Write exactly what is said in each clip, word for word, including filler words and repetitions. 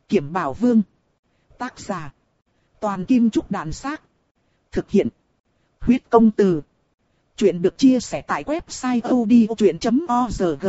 Kiểm Bảo Vương. Tác giả. Toàn Kim Trúc Đàn Xác. Thực hiện. Huyết Công Từ. Chuyện được chia sẻ tại website odchuyện chấm org.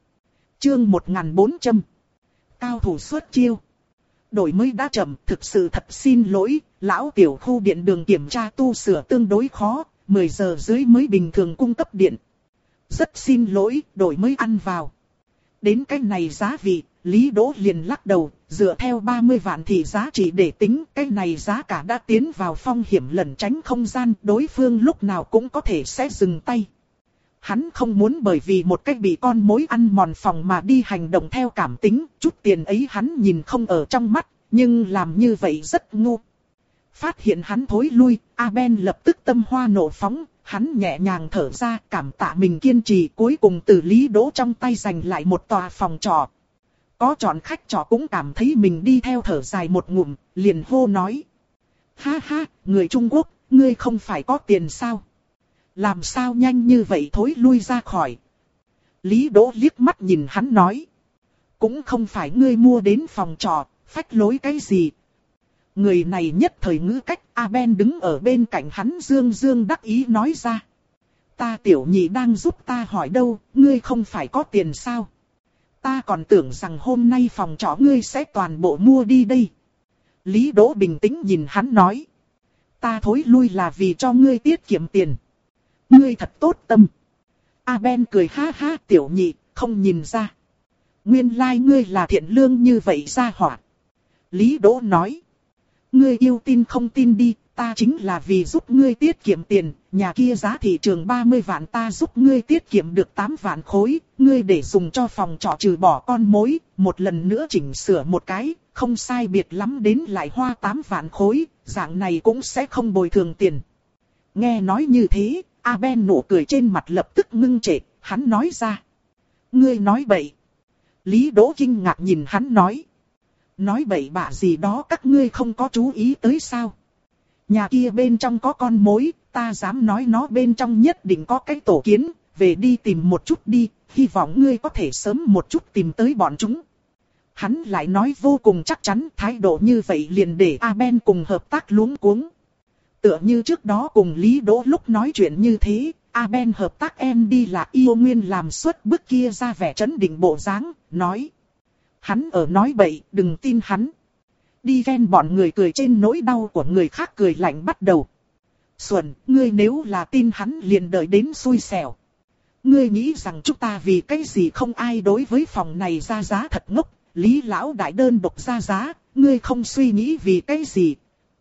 Chương một nghìn bốn trăm. Cao thủ xuất chiêu. Đổi mới đã chậm, thực sự thật xin lỗi, lão tiểu khu điện đường kiểm tra tu sửa tương đối khó, mười giờ dưới mới bình thường cung cấp điện. Rất xin lỗi, đổi mới ăn vào. Đến cái này giá vị, Lý Đỗ liền lắc đầu, dựa theo ba mươi vạn thì giá trị để tính, cái này giá cả đã tiến vào phong hiểm lẩn tránh không gian, đối phương lúc nào cũng có thể sẽ dừng tay. Hắn không muốn bởi vì một cách bị con mối ăn mòn phòng mà đi hành động theo cảm tính, chút tiền ấy hắn nhìn không ở trong mắt, nhưng làm như vậy rất ngu. Phát hiện hắn thối lui, Aben lập tức tâm hoa nộ phóng, hắn nhẹ nhàng thở ra, cảm tạ mình kiên trì, cuối cùng từ Lý Đỗ trong tay giành lại một tòa phòng trọ. Có chọn khách trọ cũng cảm thấy mình đi theo thở dài một ngụm, liền hô nói. Ha ha, người Trung Quốc, ngươi không phải có tiền sao? Làm sao nhanh như vậy thối lui ra khỏi? Lý Đỗ liếc mắt nhìn hắn nói. Cũng không phải ngươi mua đến phòng trọ, phách lối cái gì. Người này nhất thời ngữ cách, Aben đứng ở bên cạnh hắn dương dương đắc ý nói ra. Ta tiểu nhị đang giúp ta hỏi đâu, ngươi không phải có tiền sao? Ta còn tưởng rằng hôm nay phòng trọ ngươi sẽ toàn bộ mua đi đây. Lý Đỗ bình tĩnh nhìn hắn nói. Ta thối lui là vì cho ngươi tiết kiệm tiền. Ngươi thật tốt tâm. Aben cười ha ha, tiểu nhị, không nhìn ra. Nguyên lai like ngươi là thiện lương như vậy ra hỏa. Lý Đỗ nói. Ngươi yêu tin không tin đi, ta chính là vì giúp ngươi tiết kiệm tiền, nhà kia giá thị trường ba mươi vạn ta giúp ngươi tiết kiệm được tám vạn khối, ngươi để dùng cho phòng trọ trừ bỏ con mối, một lần nữa chỉnh sửa một cái, không sai biệt lắm đến lại hoa tám vạn khối, dạng này cũng sẽ không bồi thường tiền. Nghe nói như thế, Aben nụ cười trên mặt lập tức ngưng trệ, hắn nói ra. Ngươi nói bậy. Lý Đỗ kinh ngạc nhìn hắn nói. Nói bậy bạ gì đó các ngươi không có chú ý tới sao? Nhà kia bên trong có con mối, ta dám nói nó bên trong nhất định có cái tổ kiến, về đi tìm một chút đi, hy vọng ngươi có thể sớm một chút tìm tới bọn chúng. Hắn lại nói vô cùng chắc chắn, thái độ như vậy liền để Aben cùng hợp tác luống cuống. Tựa như trước đó cùng Lý Đỗ lúc nói chuyện như thế, Aben hợp tác em đi là yêu nguyên làm suốt bức kia ra vẻ trấn định bộ dáng, nói. Hắn ở nói bậy, đừng tin hắn. Đi ghen bọn người cười trên nỗi đau của người khác cười lạnh bắt đầu. Xuân, ngươi nếu là tin hắn liền đợi đến xui xẻo. Ngươi nghĩ rằng chúng ta vì cái gì không ai đối với phòng này ra giá thật ngốc, Lý lão đại đơn độc ra giá, ngươi không suy nghĩ vì cái gì.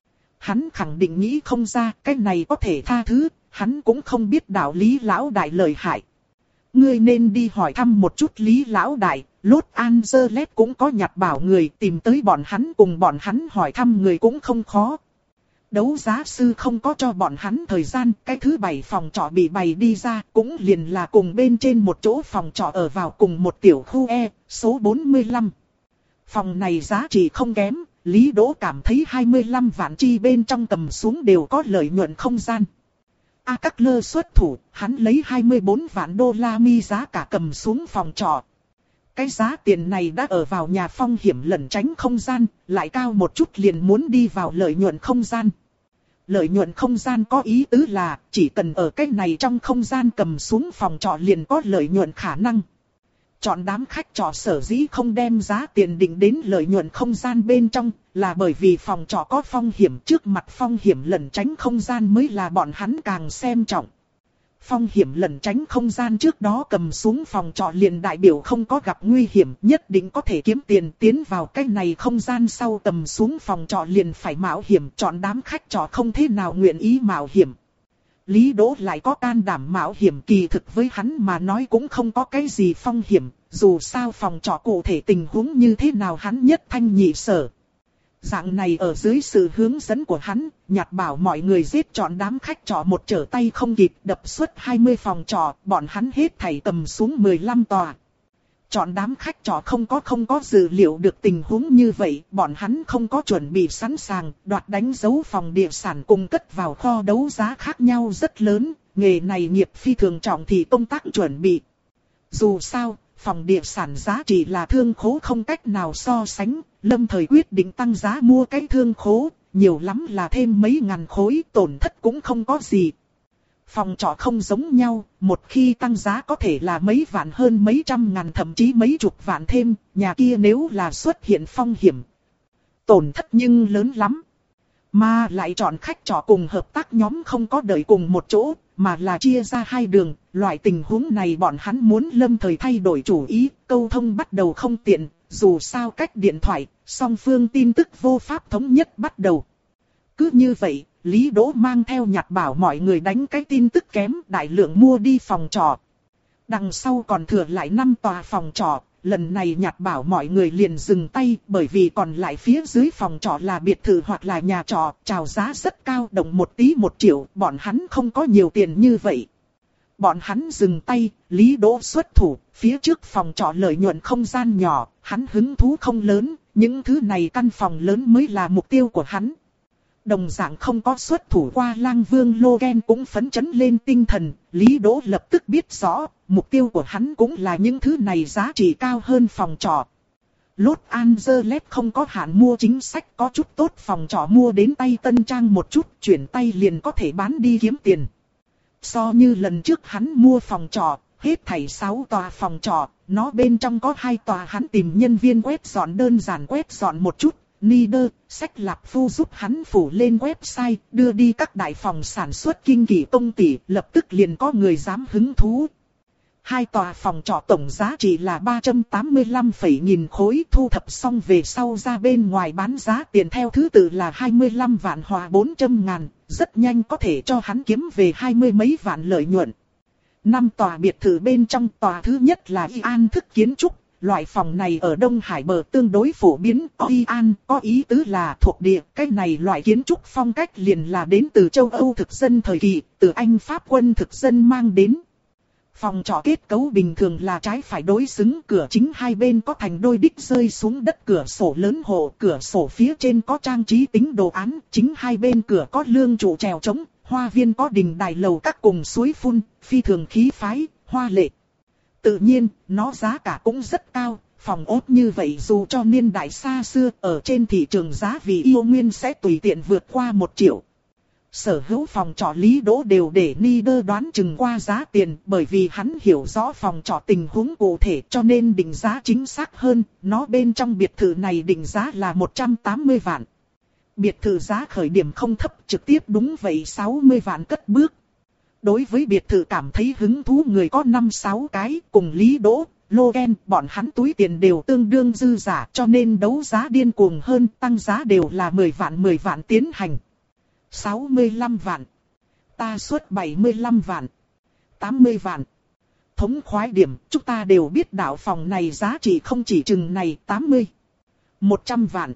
Hắn khẳng định nghĩ không ra, cái này có thể tha thứ, hắn cũng không biết đạo Lý lão đại lợi hại. Ngươi nên đi hỏi thăm một chút Lý lão đại, Los Angeles cũng có nhặt bảo người, tìm tới bọn hắn cùng bọn hắn hỏi thăm người cũng không khó. Đấu giá sư không có cho bọn hắn thời gian, cái thứ bảy phòng trọ bị bày đi ra, cũng liền là cùng bên trên một chỗ phòng trọ ở vào cùng một tiểu khu E, số bốn mươi lăm. Phòng này giá trị không kém, Lý Đỗ cảm thấy hai mươi lăm vạn chi bên trong tầm xuống đều có lợi nhuận không gian. A Các Lơ xuất thủ, hắn lấy hai mươi bốn vạn đô la mi giá cả cầm xuống phòng trọ. Cái giá tiền này đã ở vào nhà phong hiểm lẩn tránh không gian, lại cao một chút liền muốn đi vào lợi nhuận không gian. Lợi nhuận không gian có ý tứ là, chỉ cần ở cái này trong không gian cầm xuống phòng trọ liền có lợi nhuận khả năng. Chọn đám khách trọ sở dĩ không đem giá tiền định đến lợi nhuận không gian bên trong, là bởi vì phòng trọ có phong hiểm, trước mặt phong hiểm lẩn tránh không gian mới là bọn hắn càng xem trọng. Phong hiểm lẩn tránh không gian trước đó cầm xuống phòng trọ liền đại biểu không có gặp nguy hiểm, nhất định có thể kiếm tiền, tiến vào cái này không gian sau cầm xuống phòng trọ liền phải mạo hiểm, chọn đám khách trọ không thế nào nguyện ý mạo hiểm. Lý Đỗ lại có can đảm mạo hiểm, kỳ thực với hắn mà nói cũng không có cái gì phong hiểm, dù sao phòng trọ cụ thể tình huống như thế nào hắn nhất thanh nhị sở. Dạng này ở dưới sự hướng dẫn của hắn, nhặt bảo mọi người giết chọn đám khách trọ một trở tay không kịp, đập suốt hai mươi phòng trọ, bọn hắn hết thảy cầm xuống mười lăm tòa. Chọn đám khách trọ không có không có dự liệu được tình huống như vậy, bọn hắn không có chuẩn bị sẵn sàng, đoạt đánh dấu phòng địa sản cùng cất vào kho đấu giá khác nhau rất lớn, nghề này nghiệp phi thường trọng thì công tác chuẩn bị. Dù sao, phòng địa sản giá trị là thương khố không cách nào so sánh, lâm thời quyết định tăng giá mua cái thương khố, nhiều lắm là thêm mấy ngàn khối, tổn thất cũng không có gì. Phòng trọ không giống nhau, một khi tăng giá có thể là mấy vạn hơn mấy trăm ngàn thậm chí mấy chục vạn thêm, nhà kia nếu là xuất hiện phong hiểm. Tổn thất nhưng lớn lắm. Mà lại chọn khách trọ cùng hợp tác nhóm không có đợi cùng một chỗ, mà là chia ra hai đường. Loại tình huống này bọn hắn muốn lâm thời thay đổi chủ ý, câu thông bắt đầu không tiện, dù sao cách điện thoại, song phương tin tức vô pháp thống nhất bắt đầu. Cứ như vậy, Lý Đỗ mang theo Nhạt bảo mọi người đánh cái tin tức kém, đại lượng mua đi phòng trọ. Đằng sau còn thừa lại năm tòa phòng trọ, lần này Nhạt bảo mọi người liền dừng tay, bởi vì còn lại phía dưới phòng trọ là biệt thự hoặc là nhà trọ, chào giá rất cao, động một tí một triệu, bọn hắn không có nhiều tiền như vậy. Bọn hắn dừng tay, Lý Đỗ xuất thủ, phía trước phòng trọ lợi nhuận không gian nhỏ, hắn hứng thú không lớn, những thứ này căn phòng lớn mới là mục tiêu của hắn. Đồng dạng không có xuất thủ qua Lang Vương Logan cũng phấn chấn lên tinh thần, Lý Đỗ lập tức biết rõ, mục tiêu của hắn cũng là những thứ này giá trị cao hơn phòng trọ. Los Angeles không có hạn mua chính sách, có chút tốt phòng trọ mua đến tay tân trang một chút, chuyển tay liền có thể bán đi kiếm tiền. So như lần trước hắn mua phòng trọ, hết thảy sáu tòa phòng trọ, nó bên trong có hai tòa hắn tìm nhân viên quét dọn đơn giản quét dọn một chút. Nieder, sách lạp phu giúp hắn phủ lên website, đưa đi các đại phòng sản xuất kinh kỳ công tỷ, lập tức liền có người dám hứng thú. Hai tòa phòng trọ tổng giá trị là ba trăm tám mươi lăm phẩy nghìn khối, thu thập xong về sau ra bên ngoài bán giá tiền theo thứ tự là hai mươi lăm vạn hòa bốn trăm ngàn, rất nhanh có thể cho hắn kiếm về hai mươi mấy vạn lợi nhuận. Năm tòa biệt thự bên trong, tòa thứ nhất là Ian thức kiến trúc. Loại phòng này ở Đông Hải bờ tương đối phổ biến, Ian có ý tứ là thuộc địa, cái này loại kiến trúc phong cách liền là đến từ châu Âu thực dân thời kỳ, từ Anh Pháp quân thực dân mang đến. Phòng trọ kết cấu bình thường là trái phải đối xứng, cửa chính hai bên có thành đôi đích rơi xuống đất cửa sổ lớn hộ, cửa sổ phía trên có trang trí tính đồ án, chính hai bên cửa có lương trụ trèo trống, hoa viên có đình đài lầu các cùng suối phun, phi thường khí phái, hoa lệ. Tự nhiên, nó giá cả cũng rất cao, phòng ốt như vậy dù cho niên đại xa xưa, ở trên thị trường giá vì yêu nguyên sẽ tùy tiện vượt qua một triệu. Sở hữu phòng trọ Lý Đỗ đều để Nieder đoán chừng qua giá tiền, bởi vì hắn hiểu rõ phòng trọ tình huống cụ thể cho nên định giá chính xác hơn, nó bên trong biệt thự này định giá là một trăm tám mươi vạn. Biệt thự giá khởi điểm không thấp, trực tiếp đúng vậy sáu mươi vạn cất bước. Đối với biệt thự cảm thấy hứng thú người có năm sáu cái, cùng Lý Đỗ, Logan, bọn hắn túi tiền đều tương đương dư giả cho nên đấu giá điên cuồng hơn, tăng giá đều là mười vạn mười vạn tiến hành. sáu mươi lăm vạn. Ta xuất bảy mươi lăm vạn. tám mươi vạn. Thống khoái điểm, chúng ta đều biết đạo phòng này giá trị không chỉ chừng này tám mươi. một trăm vạn.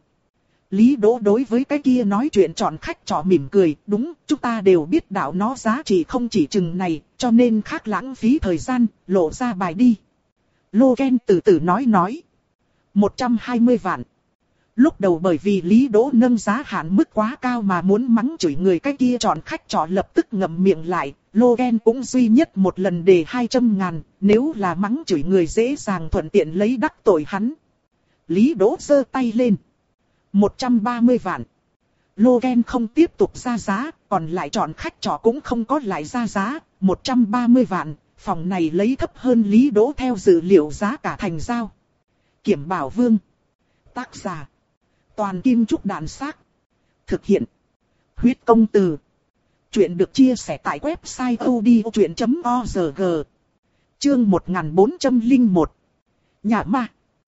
Lý Đỗ đối với cái kia nói chuyện chọn khách trọ mỉm cười, đúng, chúng ta đều biết đạo nó giá trị không chỉ chừng này, cho nên khác lãng phí thời gian, lộ ra bài đi. Logan từ từ nói nói. một trăm hai mươi vạn. Lúc đầu bởi vì Lý Đỗ nâng giá hạn mức quá cao mà muốn mắng chửi người cái kia chọn khách trọ lập tức ngậm miệng lại, Logan cũng duy nhất một lần đề hai trăm ngàn, nếu là mắng chửi người dễ dàng thuận tiện lấy đắc tội hắn. Lý Đỗ giơ tay lên. một trăm ba mươi vạn. Logan không tiếp tục ra giá, còn lại chọn khách trọ cũng không có lại ra giá, một trăm ba mươi vạn, phòng này lấy thấp hơn Lý Đỗ theo dữ liệu giá cả thành giao. Kiểm Bảo Vương. Tác giả. Toàn Kim Trúc Đạn Xác. Thực hiện. Huyết Công Từ. Chuyện được chia sẻ tại website odchuyện chấm org. Chương một nghìn bốn trăm lẻ một. Nhà ma.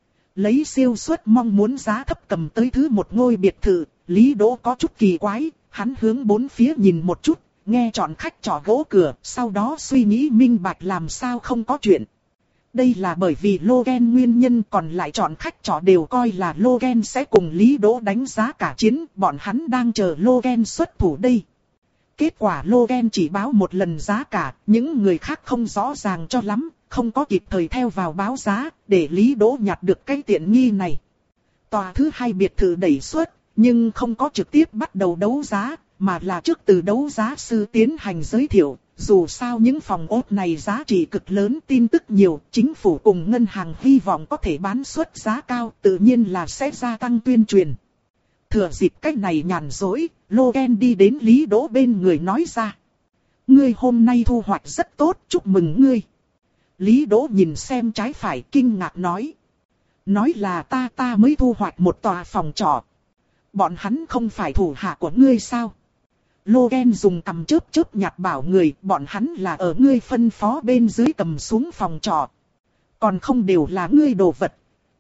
Lấy siêu suất mong muốn giá thấp cầm tới thứ một ngôi biệt thự, Lý Đỗ có chút kỳ quái, hắn hướng bốn phía nhìn một chút, nghe chọn khách trọ gỗ cửa, sau đó suy nghĩ minh bạch làm sao không có chuyện. Đây là bởi vì Logan nguyên nhân, còn lại chọn khách trọ đều coi là Logan sẽ cùng Lý Đỗ đánh giá cả chiến, bọn hắn đang chờ Logan xuất thủ đây. Kết quả Logan chỉ báo một lần giá cả, những người khác không rõ ràng cho lắm, không có kịp thời theo vào báo giá, để Lý Đỗ nhặt được cái tiện nghi này. Tòa thứ hai biệt thự đẩy xuất, nhưng không có trực tiếp bắt đầu đấu giá, mà là trước từ đấu giá sư tiến hành giới thiệu, Dù sao những phòng ốt này giá trị cực lớn, tin tức nhiều, chính phủ cùng ngân hàng hy vọng có thể bán suất giá cao, tự nhiên là sẽ gia tăng tuyên truyền. Thừa dịp cách này nhàn rỗi, Logan đi đến Lý Đỗ bên người nói ra. Ngươi hôm nay thu hoạch rất tốt, chúc mừng ngươi. Lý Đỗ nhìn xem trái phải kinh ngạc nói. Nói là ta ta mới thu hoạch một tòa phòng trọ. Bọn hắn không phải thủ hạ của ngươi sao? Logan dùng cằm chớp chớp nhạt bảo người, bọn hắn là ở ngươi phân phó bên dưới cầm xuống phòng trọ. Còn không đều là ngươi đồ vật.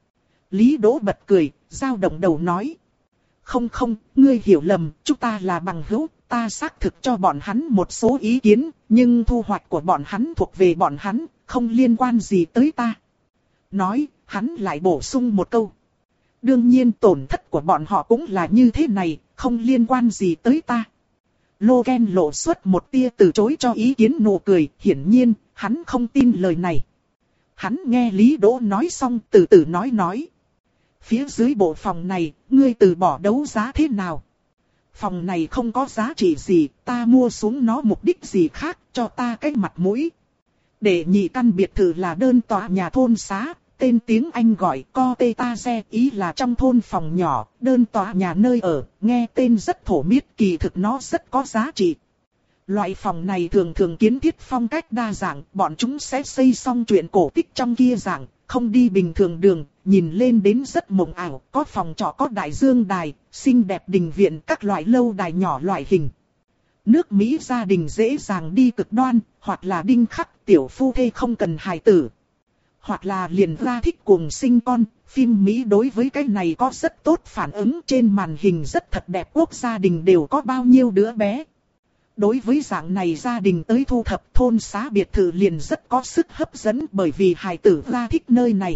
Lý Đỗ bật cười, dao động đầu nói. Không không, ngươi hiểu lầm, chúng ta là bằng hữu, ta xác thực cho bọn hắn một số ý kiến, nhưng thu hoạch của bọn hắn thuộc về bọn hắn, không liên quan gì tới ta. Nói, hắn lại bổ sung một câu. Đương nhiên tổn thất của bọn họ cũng là như thế này, không liên quan gì tới ta. Logan lộ xuất một tia từ chối cho ý kiến nụ cười, hiển nhiên, hắn không tin lời này. Hắn nghe Lý Đỗ nói xong từ từ nói nói. Phía dưới bộ phòng này, ngươi từ bỏ đấu giá thế nào? Phòng này không có giá trị gì, ta mua xuống nó mục đích gì khác, cho ta cái mặt mũi. Để nhị căn biệt thự là đơn tòa nhà thôn xá, tên tiếng Anh gọi cottage, ý là trong thôn phòng nhỏ, đơn tòa nhà nơi ở, nghe tên rất thổ miết, kỳ thực nó rất có giá trị. Loại phòng này thường thường kiến thiết phong cách đa dạng, bọn chúng sẽ xây xong chuyện cổ tích trong kia dạng, không đi bình thường đường, nhìn lên đến rất mộng ảo, có phòng trọ có đại dương đài, xinh đẹp đình viện, các loại lâu đài nhỏ loại hình. Nước Mỹ gia đình dễ dàng đi cực đoan, hoặc là đinh khắc tiểu phu thê không cần hài tử. Hoặc là liền ra thích cùng sinh con, phim Mỹ đối với cái này có rất tốt phản ứng, trên màn hình rất thật đẹp, quốc gia đình đều có bao nhiêu đứa bé. Đối với dạng này gia đình tới thu thập thôn xá biệt thự liền rất có sức hấp dẫn bởi vì hài tử ra thích nơi này.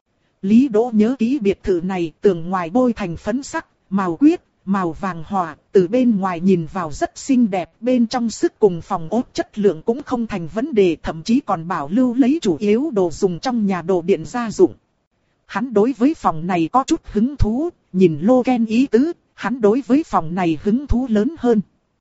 Lý Đỗ nhớ kỹ biệt thự này, tường ngoài bôi thành phấn sắc, màu quyết, màu vàng hòa, từ bên ngoài nhìn vào rất xinh đẹp, bên trong sức cùng phòng ốt chất lượng cũng không thành vấn đề, thậm chí còn bảo lưu lấy chủ yếu đồ dùng trong nhà đồ điện gia dụng. Hắn đối với phòng này có chút hứng thú, nhìn Logan ý tứ, hắn đối với phòng này hứng thú lớn hơn.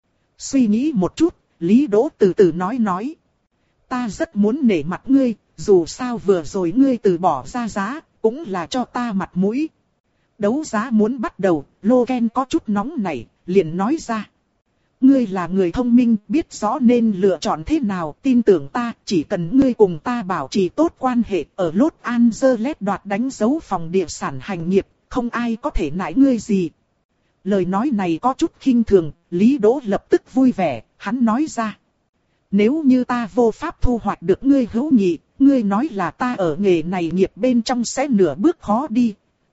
Suy nghĩ một chút, Lý Đỗ từ từ nói nói. Ta rất muốn nể mặt ngươi, dù sao vừa rồi ngươi từ bỏ ra giá, cũng là cho ta mặt mũi. Đấu giá muốn bắt đầu, Logan có chút nóng nảy, liền nói ra. Ngươi là người thông minh, biết rõ nên lựa chọn thế nào, tin tưởng ta, chỉ cần ngươi cùng ta bảo trì tốt quan hệ, ở Los Angeles đoạt đánh dấu phòng địa sản hành nghiệp, không ai có thể nại ngươi gì. Lời nói này có chút khinh thường, Lý Đỗ lập tức vui vẻ, hắn nói ra. Nếu như ta vô pháp thu hoạch được ngươi hữu nghị, ngươi nói là ta ở nghề này nghiệp bên trong sẽ nửa bước khó đi.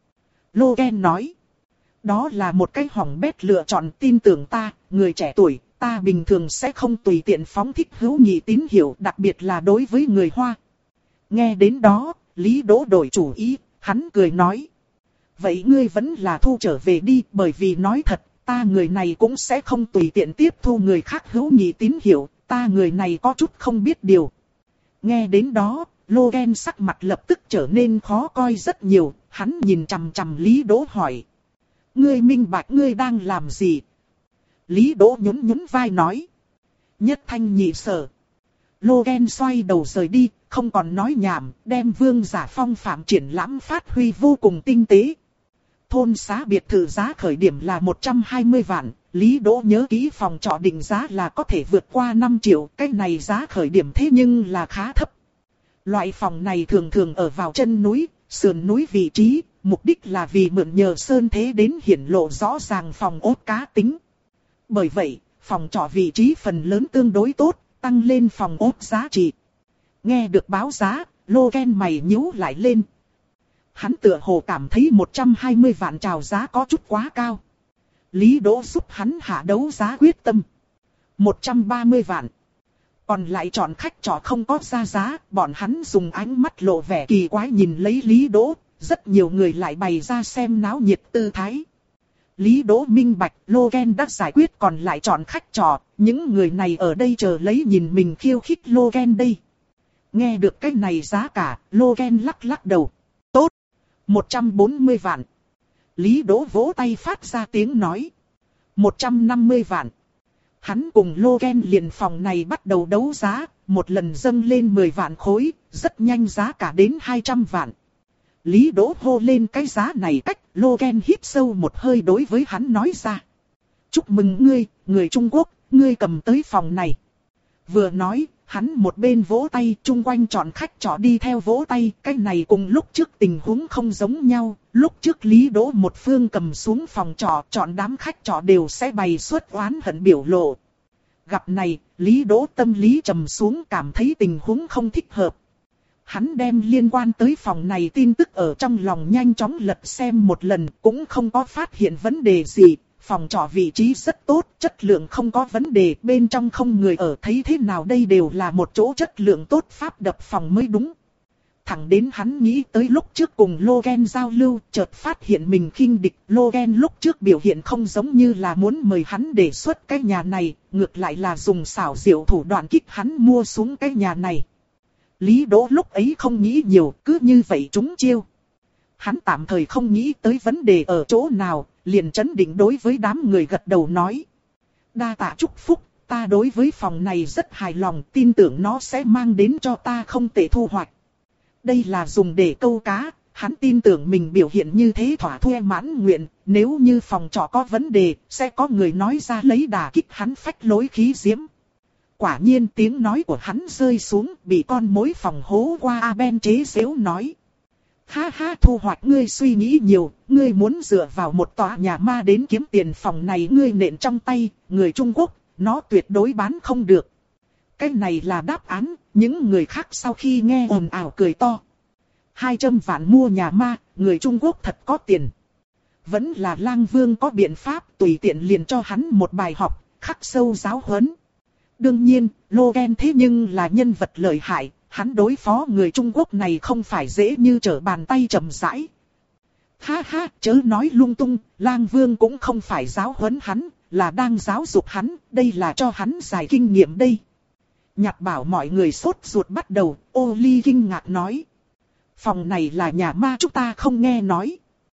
Logan nói. Đó là một cái hỏng bét lựa chọn, tin tưởng ta, người trẻ tuổi, ta bình thường sẽ không tùy tiện phóng thích hữu nghị tín hiệu, đặc biệt là đối với người Hoa. Nghe đến đó, Lý Đỗ đổi chủ ý, hắn cười nói. Vậy ngươi vẫn là thu trở về đi, bởi vì nói thật, ta người này cũng sẽ không tùy tiện tiếp thu người khác hữu nghị tín hiệu, ta người này có chút không biết điều. Nghe đến đó, Logan sắc mặt lập tức trở nên khó coi rất nhiều, hắn nhìn chằm chằm Lý Đỗ hỏi. Ngươi minh bạch ngươi đang làm gì? Lý Đỗ nhún nhún vai nói. Nhất thanh nhị sở. Logan xoay đầu rời đi, không còn nói nhảm, đem Vương Giả Phong phạm triển lãm phát huy vô cùng tinh tế. Thôn xá biệt thự giá khởi điểm là một trăm hai mươi vạn, Lý Đỗ nhớ kỹ phòng trọ định giá là có thể vượt qua năm triệu, cái này giá khởi điểm thế nhưng là khá thấp. Loại phòng này thường thường ở vào chân núi, sườn núi vị trí, mục đích là vì mượn nhờ sơn thế đến hiển lộ rõ ràng phòng ốt cá tính. Bởi vậy, phòng trọ vị trí phần lớn tương đối tốt, tăng lên phòng ốt giá trị. Nghe được báo giá, Logan mày nhíu lại lên. Hắn tựa hồ cảm thấy một trăm hai mươi vạn chào giá có chút quá cao. Lý Đỗ giúp hắn hạ đấu giá quyết tâm. một trăm ba mươi vạn. Còn lại chọn khách trọ không có ra giá, bọn hắn dùng ánh mắt lộ vẻ kỳ quái nhìn lấy Lý Đỗ, rất nhiều người lại bày ra xem náo nhiệt tư thái. Lý Đỗ minh bạch, Logan đã giải quyết còn lại chọn khách trọ, những người này ở đây chờ lấy nhìn mình khiêu khích Logan đây. Nghe được cái này giá cả, Logan lắc lắc đầu. Tốt, một trăm bốn mươi vạn. Lý Đỗ vỗ tay phát ra tiếng nói. một trăm năm mươi vạn. Hắn cùng Logan liền phòng này bắt đầu đấu giá, một lần dâng lên mười vạn khối, rất nhanh giá cả đến hai trăm vạn. Lý Đỗ hô lên cái giá này cách, Logan hít sâu một hơi đối với hắn nói ra. Chúc mừng ngươi, người Trung Quốc, ngươi cầm tới phòng này. Vừa nói, hắn một bên vỗ tay, chung quanh chọn khách trọ đi theo vỗ tay, cái này cùng lúc trước tình huống không giống nhau. Lúc trước Lý Đỗ một phương cầm xuống phòng trọ, chọn đám khách trọ đều sẽ bày xuất oán hận biểu lộ. Gặp này, Lý Đỗ tâm lý trầm xuống, cảm thấy tình huống không thích hợp. Hắn đem liên quan tới phòng này tin tức ở trong lòng nhanh chóng lật xem một lần, cũng không có phát hiện vấn đề gì. Phòng trọ vị trí rất tốt, chất lượng không có vấn đề, bên trong không người ở, thấy thế nào đây đều là một chỗ chất lượng tốt, pháp đập phòng mới đúng. Thẳng đến hắn nghĩ tới lúc trước cùng Logan giao lưu, chợt phát hiện mình khinh địch. Logan lúc trước biểu hiện không giống như là muốn mời hắn đề xuất cái nhà này, ngược lại là dùng xảo diệu thủ đoạn kích hắn mua xuống cái nhà này. Lý Đỗ lúc ấy không nghĩ nhiều, cứ như vậy trúng chiêu. Hắn tạm thời không nghĩ tới vấn đề ở chỗ nào, liền chấn định đối với đám người gật đầu nói. Đa tạ chúc phúc, ta đối với phòng này rất hài lòng, tin tưởng nó sẽ mang đến cho ta không tệ thu hoạch. Đây là dùng để câu cá, hắn tin tưởng mình biểu hiện như thế thỏa thuê mãn nguyện, nếu như phòng trọ có vấn đề, sẽ có người nói ra lấy đả kích hắn phách lối khí diễm. Quả nhiên tiếng nói của hắn rơi xuống, bị con mối phòng hố qua Aben chế giễu nói. Ha ha, thu hoạch ngươi suy nghĩ nhiều, ngươi muốn dựa vào một tòa nhà ma đến kiếm tiền, phòng này ngươi nện trong tay, người Trung Quốc, nó tuyệt đối bán không được. Cái này là đáp án, những người khác sau khi nghe ồn ào cười to. Hai trăm vạn mua nhà ma, người Trung Quốc thật có tiền. Vẫn là Lang Vương có biện pháp, tùy tiện liền cho hắn một bài học, khắc sâu giáo huấn. Đương nhiên, Logan thế nhưng là nhân vật lợi hại, hắn đối phó người Trung Quốc này không phải dễ như trở bàn tay chậm rãi. Ha ha, chớ nói lung tung, Lang Vương cũng không phải giáo huấn hắn, là đang giáo dục hắn, đây là cho hắn giải kinh nghiệm đây. Nhạc bảo mọi người sốt ruột bắt đầu, ô ly kinh ngạc nói. Phòng này là nhà ma, chúng ta không nghe nói.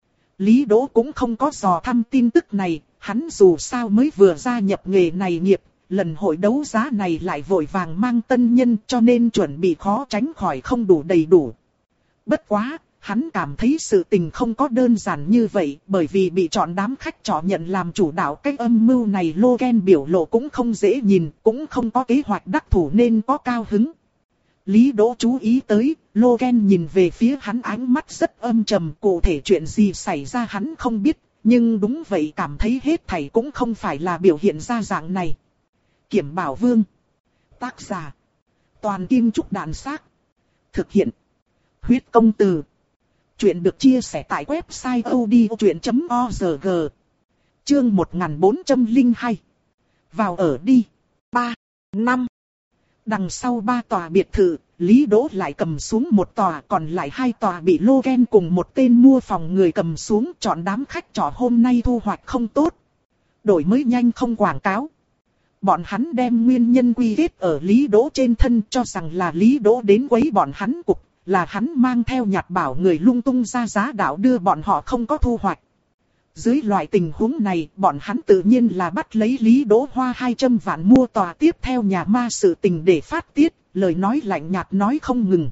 Lý Đỗ cũng không có dò thăm tin tức này, hắn dù sao mới vừa gia nhập nghề này nghiệp. Lần hội đấu giá này lại vội vàng mang tân nhân, cho nên chuẩn bị khó tránh khỏi không đủ đầy đủ. Bất quá, hắn cảm thấy sự tình không có đơn giản như vậy, bởi vì bị chọn đám khách trọ nhận làm chủ đạo cái âm mưu này. Logan biểu lộ cũng không dễ nhìn, cũng không có kế hoạch đắc thủ nên có cao hứng. Lý Đỗ chú ý tới, Logan nhìn về phía hắn ánh mắt rất âm trầm, cụ thể chuyện gì xảy ra hắn không biết, nhưng đúng vậy cảm thấy hết thảy cũng không phải là biểu hiện ra dạng này. Kiểm Bảo Vương. Tác giả. Toàn Kim Trúc Đàn Xác. Thực hiện. Huyết Công Từ. Chuyện được chia sẻ tại website odchuyện chấm org. Chương một nghìn bốn trăm lẻ hai. Vào ở đi. ba. năm. Đằng sau ba tòa biệt thự, Lý Đỗ lại cầm xuống một tòa, còn lại hai tòa bị Logan cùng một tên mua phòng người cầm xuống. Chọn đám khách trọ hôm nay thu hoạch không tốt. Đổi mới nhanh không quảng cáo. Bọn hắn đem nguyên nhân quy kết ở Lý Đỗ trên thân, cho rằng là Lý Đỗ đến quấy bọn hắn cục, là hắn mang theo nhặt bảo người lung tung ra giá đạo đưa bọn họ không có thu hoạch. Dưới loại tình huống này, bọn hắn tự nhiên là bắt lấy Lý Đỗ hoa hai trăm vạn mua tòa tiếp theo nhà ma sự tình để phát tiết, lời nói lạnh nhạt nói không ngừng.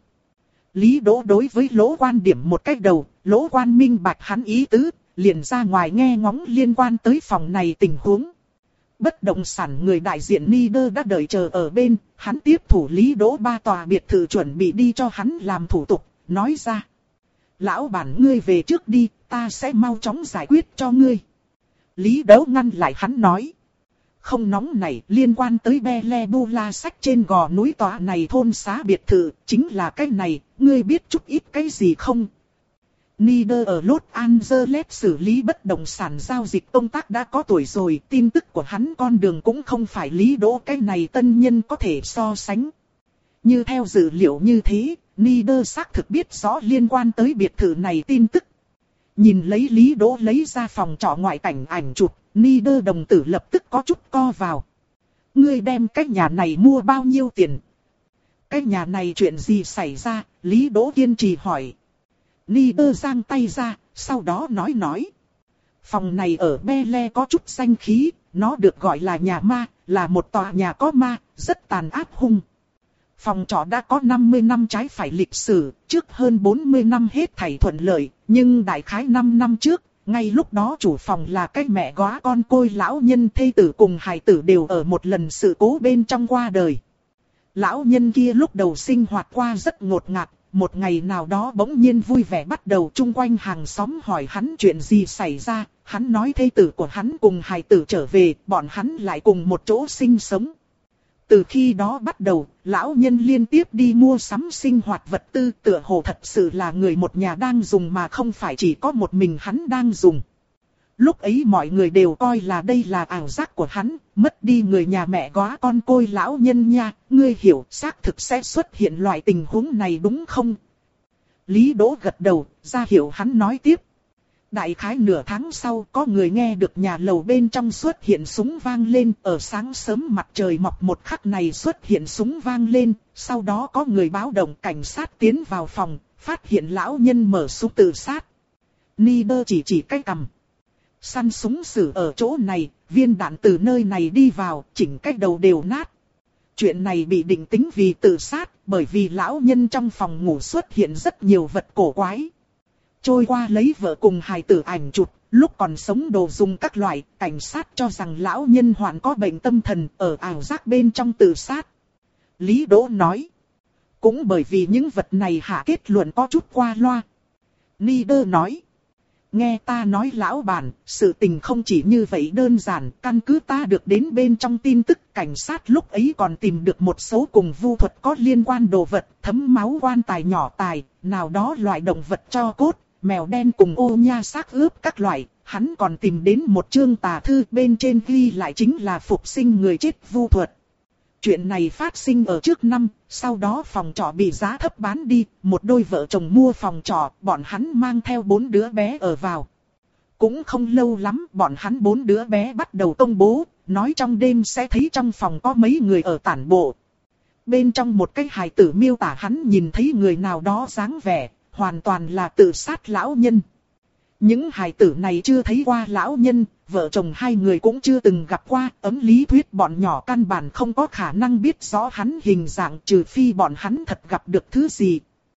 Lý Đỗ đối với Lỗ Quan điểm một cách đầu, Lỗ Quan minh bạch hắn ý tứ, liền ra ngoài nghe ngóng liên quan tới phòng này tình huống. Bất động sản người đại diện Nieder đã đợi chờ ở bên, hắn tiếp thủ Lý Đỗ ba tòa biệt thự chuẩn bị đi cho hắn làm thủ tục, nói ra. Lão bản ngươi về trước đi, ta sẽ mau chóng giải quyết cho ngươi. Lý Đỗ ngăn lại hắn nói. Không nóng này, liên quan tới Bele-bu-la sách trên gò núi tòa này thôn xá biệt thự, chính là cái này, ngươi biết chút ít cái gì không? Nieder ở Los Angeles xử lý bất động sản giao dịch công tác đã có tuổi rồi, tin tức của hắn con đường cũng không phải Lý Đỗ cái này tân nhân có thể so sánh. Như theo dữ liệu như thế, Nieder xác thực biết rõ liên quan tới biệt thự này tin tức. Nhìn lấy Lý Đỗ lấy ra phòng trọ ngoại cảnh ảnh chụp, Nieder đồng tử lập tức có chút co vào. Ngươi đem cái nhà này mua bao nhiêu tiền? Cái nhà này chuyện gì xảy ra? Lý Đỗ kiên trì hỏi. Nieder giang tay ra, sau đó nói nói. Phòng này ở Bele có chút danh khí, nó được gọi là nhà ma, là một tòa nhà có ma, rất tàn ác hung. Phòng trọ đã có năm mươi năm trái phải lịch sử, trước hơn bốn mươi năm hết thảy thuận lợi, nhưng đại khái năm năm trước, ngay lúc đó chủ phòng là cái mẹ góa con côi lão nhân thê tử cùng hài tử đều ở một lần sự cố bên trong qua đời. Lão nhân kia lúc đầu sinh hoạt qua rất ngột ngạt, một ngày nào đó bỗng nhiên vui vẻ bắt đầu chung quanh hàng xóm hỏi hắn chuyện gì xảy ra, hắn nói thê tử của hắn cùng hài tử trở về, bọn hắn lại cùng một chỗ sinh sống. Từ khi đó bắt đầu, lão nhân liên tiếp đi mua sắm sinh hoạt vật tư, tựa hồ thật sự là người một nhà đang dùng mà không phải chỉ có một mình hắn đang dùng. Lúc ấy mọi người đều coi là đây là ảo giác của hắn, mất đi người nhà mẹ góa con côi lão nhân nha, ngươi hiểu xác thực sẽ xuất hiện loại tình huống này đúng không? Lý Đỗ gật đầu, ra hiểu hắn nói tiếp. Đại khái nửa tháng sau có người nghe được nhà lầu bên trong xuất hiện súng vang lên, ở sáng sớm mặt trời mọc một khắc này xuất hiện súng vang lên, sau đó có người báo động cảnh sát tiến vào phòng, phát hiện lão nhân mở súng tự sát. Nieder chỉ chỉ cái cằm. Săn súng sử ở chỗ này, viên đạn từ nơi này đi vào, chỉnh cái đầu đều nát. Chuyện này bị định tính vì tự sát, bởi vì lão nhân trong phòng ngủ xuất hiện rất nhiều vật cổ quái. Trôi qua lấy vợ cùng hài tử ảnh chụp, lúc còn sống đồ dùng các loại, cảnh sát cho rằng lão nhân hoạn có bệnh tâm thần ở ảo giác bên trong tự sát. Lý Đỗ nói, cũng bởi vì những vật này hạ kết luận có chút qua loa. Nieder nói, nghe ta nói lão bản, sự tình không chỉ như vậy đơn giản, căn cứ ta được đến bên trong tin tức, cảnh sát lúc ấy còn tìm được một số cùng vu thuật có liên quan đồ vật, thấm máu quan tài nhỏ tài, nào đó loại động vật cho cốt, mèo đen cùng ô nha xác ướp các loại, hắn còn tìm đến một chương tà thư bên trên ghi lại chính là phục sinh người chết vu thuật. Chuyện này phát sinh ở trước năm, sau đó phòng trọ bị giá thấp bán đi, một đôi vợ chồng mua phòng trọ, bọn hắn mang theo bốn đứa bé ở vào. Cũng không lâu lắm, bọn hắn bốn đứa bé bắt đầu công bố, nói trong đêm sẽ thấy trong phòng có mấy người ở tản bộ. Bên trong một cái hài tử miêu tả hắn nhìn thấy người nào đó dáng vẻ, hoàn toàn là tự sát lão nhân. Những hài tử này chưa thấy qua lão nhân, vợ chồng hai người cũng chưa từng gặp qua, ấm lý thuyết bọn nhỏ căn bản không có khả năng biết rõ hắn hình dạng trừ phi bọn hắn thật gặp được thứ gì.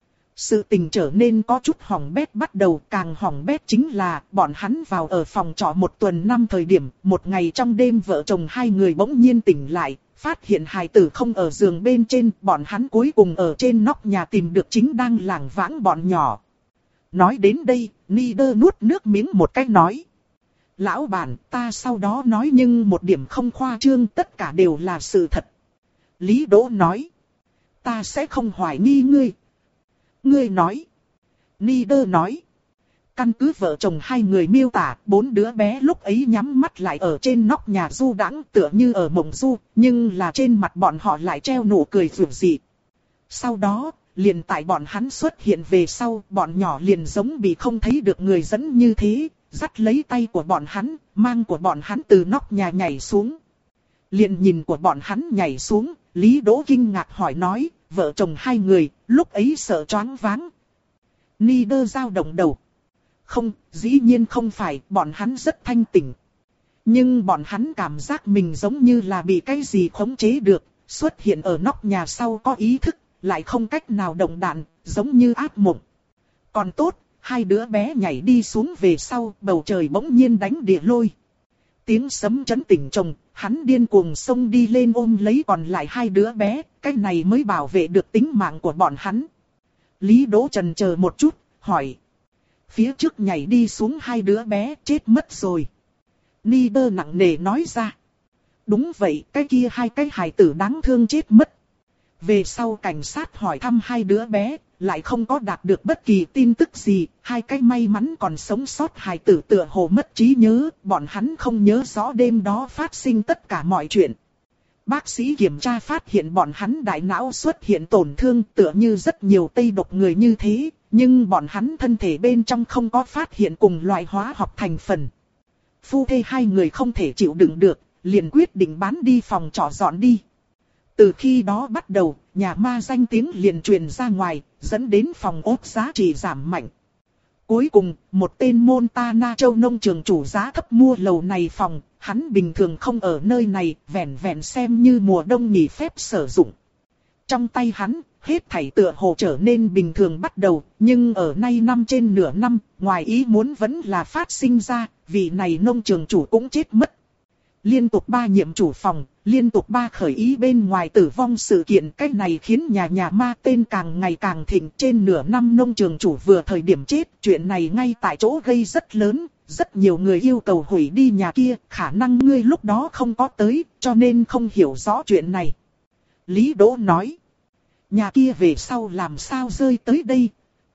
Sự tình trở nên có chút hỏng bét bắt đầu, càng hỏng bét chính là bọn hắn vào ở phòng trọ một tuần năm thời điểm, một ngày trong đêm vợ chồng hai người bỗng nhiên tỉnh lại, phát hiện hài tử không ở giường bên trên, bọn hắn cuối cùng ở trên nóc nhà tìm được chính đang lảng vãng bọn nhỏ. Nói đến đây, Nieder nuốt nước miếng một cái nói. Lão bản, ta sau đó nói nhưng một điểm không khoa trương, tất cả đều là sự thật. Lý Đỗ nói. Ta sẽ không hoài nghi ngươi. Ngươi nói. Nieder nói. Căn cứ vợ chồng hai người miêu tả, bốn đứa bé lúc ấy nhắm mắt lại ở trên nóc nhà du đãng tựa như ở mộng du, nhưng là trên mặt bọn họ lại treo nụ cười rực rỡ. Sau đó, liền tại bọn hắn xuất hiện về sau, bọn nhỏ liền giống bị không thấy được người dẫn như thế, dắt lấy tay của bọn hắn, mang của bọn hắn từ nóc nhà nhảy xuống. Liền nhìn của bọn hắn nhảy xuống, Lý Đỗ kinh ngạc hỏi nói, vợ chồng hai người, lúc ấy sợ choáng váng. Nieder dao động đầu. Không, dĩ nhiên không phải, bọn hắn rất thanh tỉnh. Nhưng bọn hắn cảm giác mình giống như là bị cái gì khống chế được, xuất hiện ở nóc nhà sau có ý thức, lại không cách nào động đạn, giống như ác mộng. Còn tốt, hai đứa bé nhảy đi xuống về sau, bầu trời bỗng nhiên đánh địa lôi. Tiếng sấm chấn tỉnh chồng, hắn điên cuồng xông đi lên ôm lấy còn lại hai đứa bé, cái này mới bảo vệ được tính mạng của bọn hắn. Lý Đỗ chần chờ một chút, hỏi. Phía trước nhảy đi xuống hai đứa bé chết mất rồi. Nieder nặng nề nói ra. Đúng vậy, cái kia hai cái hài tử đáng thương chết mất. Về sau cảnh sát hỏi thăm hai đứa bé, lại không có đạt được bất kỳ tin tức gì, hai cái may mắn còn sống sót hài tử tựa hồ mất trí nhớ, bọn hắn không nhớ rõ đêm đó phát sinh tất cả mọi chuyện. Bác sĩ kiểm tra phát hiện bọn hắn đại não xuất hiện tổn thương tựa như rất nhiều tây độc người như thế, nhưng bọn hắn thân thể bên trong không có phát hiện cùng loại hóa học thành phần. Phu thê hai người không thể chịu đựng được, liền quyết định bán đi phòng trọ dọn đi. Từ khi đó bắt đầu, nhà ma danh tiếng liền truyền ra ngoài, dẫn đến phòng ốt giá trị giảm mạnh. Cuối cùng, một tên Montana Châu nông trường chủ giá thấp mua lầu này phòng, hắn bình thường không ở nơi này, vẹn vẹn xem như mùa đông nghỉ phép sử dụng. Trong tay hắn, hết thảy tựa hồ trở nên bình thường bắt đầu, nhưng ở nay năm trên nửa năm, ngoài ý muốn vẫn là phát sinh ra, vị này nông trường chủ cũng chết mất. Liên tục ba nhiệm chủ phòng, liên tục ba khởi ý bên ngoài tử vong sự kiện, cái này khiến nhà nhà ma tên càng ngày càng thịnh. Trên nửa năm nông trường chủ vừa thời điểm chết, chuyện này ngay tại chỗ gây rất lớn, rất nhiều người yêu cầu hủy đi nhà kia, khả năng ngươi lúc đó không có tới, cho nên không hiểu rõ chuyện này. Lý Đỗ nói, nhà kia về sau làm sao rơi tới đây?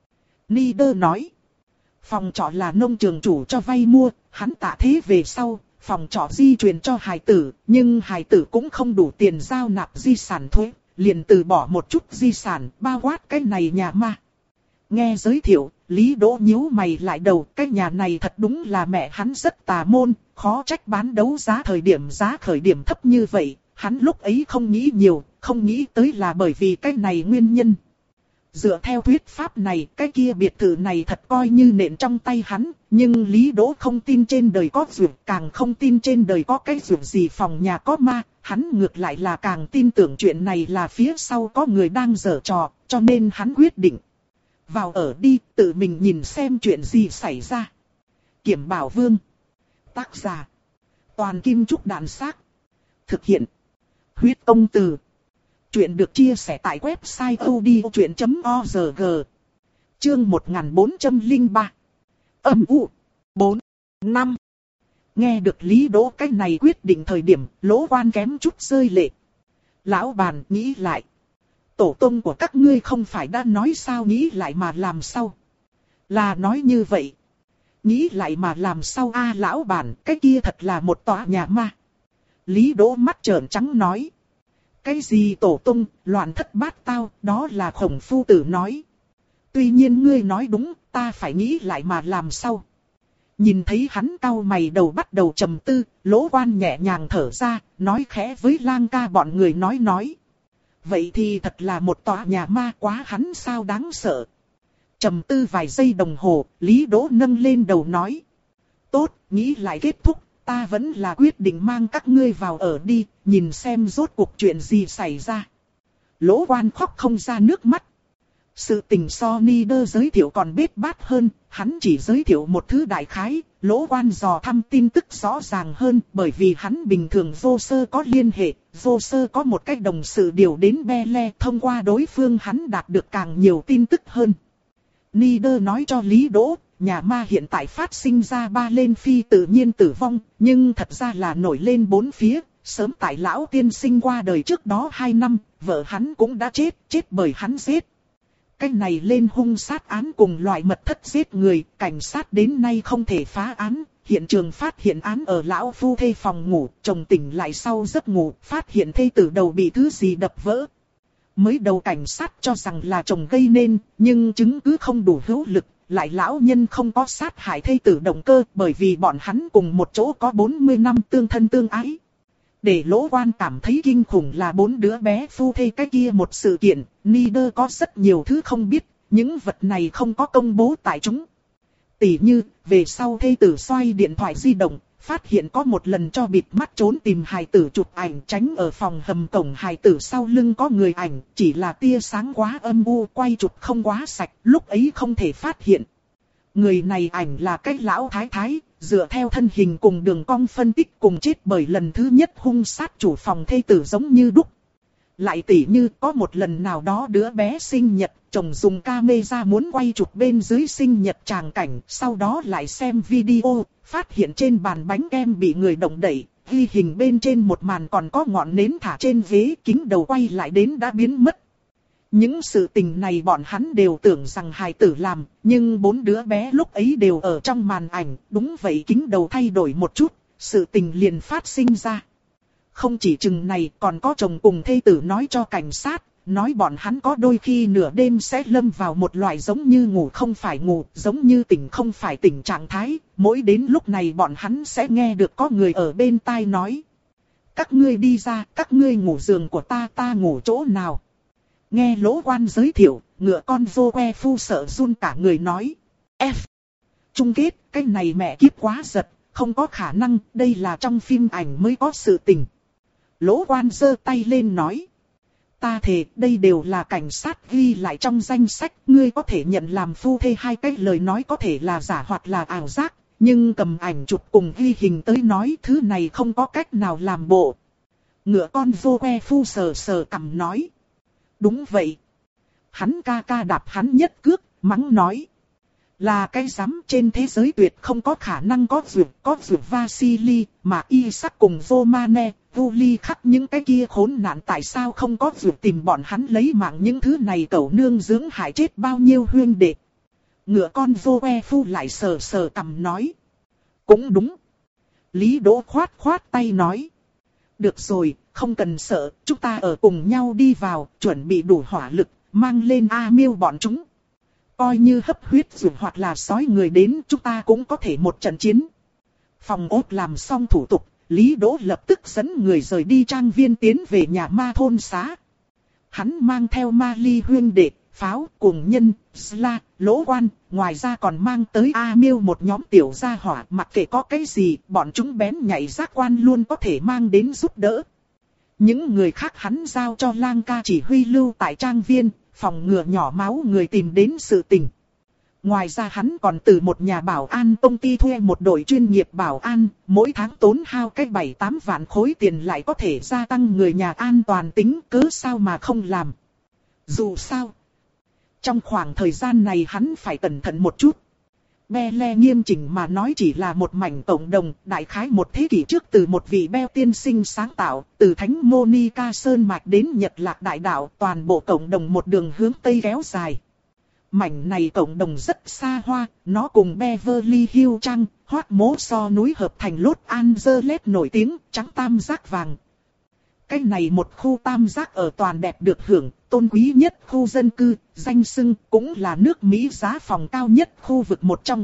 Ni Đơ nói, phòng trọ là nông trường chủ cho vay mua, hắn tạ thế về sau. Phòng trọ di truyền cho hài tử, nhưng hài tử cũng không đủ tiền giao nạp di sản thuế, liền từ bỏ một chút di sản, bao quát cái này nhà ma. Nghe giới thiệu, Lý Đỗ nhíu mày lại đầu, cái nhà này thật đúng là mẹ hắn rất tà môn, khó trách bán đấu giá thời điểm giá khởi điểm thấp như vậy, hắn lúc ấy không nghĩ nhiều, không nghĩ tới là bởi vì cái này nguyên nhân. Dựa theo thuyết pháp này, cái kia biệt thự này thật coi như nện trong tay hắn, nhưng Lý Đỗ không tin trên đời có dược, càng không tin trên đời có cái dược gì phòng nhà có ma, hắn ngược lại là càng tin tưởng chuyện này là phía sau có người đang giở trò, cho nên hắn quyết định. Vào ở đi, tự mình nhìn xem chuyện gì xảy ra. Kiểm Bảo Vương. Tác giả. Toàn Kim Trúc Đàn Xác. Thực hiện. Huyết Công Từ. Chuyện được chia sẻ tại website odchuyện chấm org. Chương một nghìn bốn trăm lẻ ba. Âm u. bốn. năm. Nghe được Lý Đỗ cái này quyết định thời điểm, Lỗ Quan kém chút rơi lệ. Lão bàn nghĩ lại. Tổ tông của các ngươi không phải đã nói sao nghĩ lại mà làm sao? Là nói như vậy. Nghĩ lại mà làm sao a à, lão bản, cái kia thật là một tòa nhà ma. Lý Đỗ mắt trợn trắng nói. Cái gì tổ tung, loạn thất bát tao, đó là Khổng Phu Tử nói. Tuy nhiên ngươi nói đúng, ta phải nghĩ lại mà làm sao. Nhìn thấy hắn cau mày đầu bắt đầu trầm tư, Lỗ Quan nhẹ nhàng thở ra, nói khẽ với Lang ca bọn người nói nói. Vậy thì thật là một tòa nhà ma, quá hắn sao đáng sợ. Trầm tư vài giây đồng hồ, Lý Đỗ nâng lên đầu nói. Tốt, nghĩ lại kết thúc. Ta vẫn là quyết định mang các ngươi vào ở đi, nhìn xem rốt cuộc chuyện gì xảy ra. Lỗ Quan khóc không ra nước mắt. Sự tình so Ni Đơ giới thiệu còn bết bát hơn, hắn chỉ giới thiệu một thứ đại khái, Lỗ Quan dò thăm tin tức rõ ràng hơn, bởi vì hắn bình thường vô sơ có liên hệ, vô sơ có một cách đồng sự điều đến Bele, thông qua đối phương hắn đạt được càng nhiều tin tức hơn. Ni Đơ nói cho Lý Đỗ. Nhà ma hiện tại phát sinh ra ba lên phi tự nhiên tử vong, nhưng thật ra là nổi lên bốn phía. Sớm tại lão tiên sinh qua đời trước đó hai năm, vợ hắn cũng đã chết, chết bởi hắn giết. Cái này lên hung sát án cùng loại mật thất giết người, cảnh sát đến nay không thể phá án. Hiện trường phát hiện án ở lão phu thê phòng ngủ, chồng tỉnh lại sau giấc ngủ, phát hiện thê tử đầu bị thứ gì đập vỡ. Mới đầu cảnh sát cho rằng là chồng gây nên, nhưng chứng cứ không đủ hữu lực. Lại lão nhân không có sát hại thê tử động cơ, bởi vì bọn hắn cùng một chỗ có bốn mươi năm tương thân tương ái. Để Lỗ Quan cảm thấy kinh khủng là bốn đứa bé phu thê cái kia một sự kiện, Ni Đơ có rất nhiều thứ không biết, những vật này không có công bố tại chúng. Tỉ như, về sau thê tử xoay điện thoại di động, phát hiện có một lần cho bịt mắt trốn tìm hài tử chụp ảnh tránh ở phòng hầm cổng hài tử sau lưng có người ảnh, chỉ là tia sáng quá âm u quay chụp không quá sạch, lúc ấy không thể phát hiện. Người này ảnh là cái lão thái thái, dựa theo thân hình cùng đường cong phân tích cùng chết bởi lần thứ nhất hung sát chủ phòng thê tử giống như đúc. Lại tỉ như có một lần nào đó đứa bé sinh nhật, chồng dùng camera muốn quay chụp bên dưới sinh nhật tràng cảnh, sau đó lại xem video, phát hiện trên bàn bánh kem bị người động đẩy, ghi hình bên trên một màn còn có ngọn nến thả trên ghế, kính đầu quay lại đến đã biến mất. Những sự tình này bọn hắn đều tưởng rằng hài tử làm, nhưng bốn đứa bé lúc ấy đều ở trong màn ảnh, đúng vậy kính đầu thay đổi một chút, sự tình liền phát sinh ra. Không chỉ chừng này còn có chồng cùng thê tử nói cho cảnh sát, nói bọn hắn có đôi khi nửa đêm sẽ lâm vào một loại giống như ngủ không phải ngủ, giống như tỉnh không phải tỉnh trạng thái, mỗi đến lúc này bọn hắn sẽ nghe được có người ở bên tai nói. Các ngươi đi ra, các ngươi ngủ giường của ta, ta ngủ chỗ nào? Nghe Lỗ Quan giới thiệu, ngựa con vô que phu sợ run cả người nói. F. Chung kết, cái này mẹ kiếp quá giật, không có khả năng, đây là trong phim ảnh mới có sự tình. Lỗ Quan giơ tay lên nói. Ta thề, đây đều là cảnh sát ghi lại trong danh sách, ngươi có thể nhận làm phu thê hai cái lời nói có thể là giả hoặc là ảo giác, nhưng cầm ảnh chụp cùng ghi hình tới nói thứ này không có cách nào làm bộ. Ngựa con vô que phu sờ sờ cằm nói. Đúng vậy. Hắn ca ca đạp hắn nhất cước, mắng nói. Là cái rắm trên thế giới tuyệt không có khả năng có dược, có dược Vasily, mà Isaac cùng Romane, Vuli khắc những cái kia khốn nạn tại sao không có dược tìm bọn hắn lấy mạng những thứ này cẩu nương dưỡng hại chết bao nhiêu huyên đệ. Ngựa con vô que phu lại sờ sờ cằm nói. Cũng đúng. Lý Đỗ khoát khoát tay nói. Được rồi, không cần sợ, chúng ta ở cùng nhau đi vào, chuẩn bị đủ hỏa lực, mang lên A Miêu bọn chúng. Coi như hấp huyết dược hoặc là sói người đến, chúng ta cũng có thể một trận chiến. Phòng ốt làm xong thủ tục, Lý Đỗ lập tức dẫn người rời đi trang viên tiến về nhà ma thôn xá. Hắn mang theo ma ly huyên đệ, pháo, cùng nhân, sla, lỗ quan, ngoài ra còn mang tới A Miêu một nhóm tiểu gia hỏa, mặc kệ có cái gì, bọn chúng bén nhạy giác quan luôn có thể mang đến giúp đỡ. Những người khác hắn giao cho lang ca chỉ huy lưu tại trang viên, phòng ngừa nhỏ máu người tìm đến sự tình. Ngoài ra hắn còn từ một nhà bảo an công ty thuê một đội chuyên nghiệp bảo an, mỗi tháng tốn hao cách bảy tám vạn khối tiền lại có thể gia tăng người nhà an toàn tính, cớ sao mà không làm. Dù sao, trong khoảng thời gian này hắn phải cẩn thận một chút. Bele nghiêm chỉnh mà nói chỉ là một mảnh cộng đồng, đại khái một thế kỷ trước từ một vị Beo tiên sinh sáng tạo, từ Thánh Monica Sơn Mạch đến Nhật Lạc Đại Đạo, toàn bộ cộng đồng một đường hướng Tây kéo dài. Mảnh này cộng đồng rất xa hoa, nó cùng Beverly Hills Trăng, Hoát Mố So núi hợp thành Los Angeles nổi tiếng, trắng tam giác vàng. Cái này một khu tam giác ở toàn đẹp được hưởng, tôn quý nhất khu dân cư, danh xưng cũng là nước Mỹ giá phòng cao nhất khu vực một trong.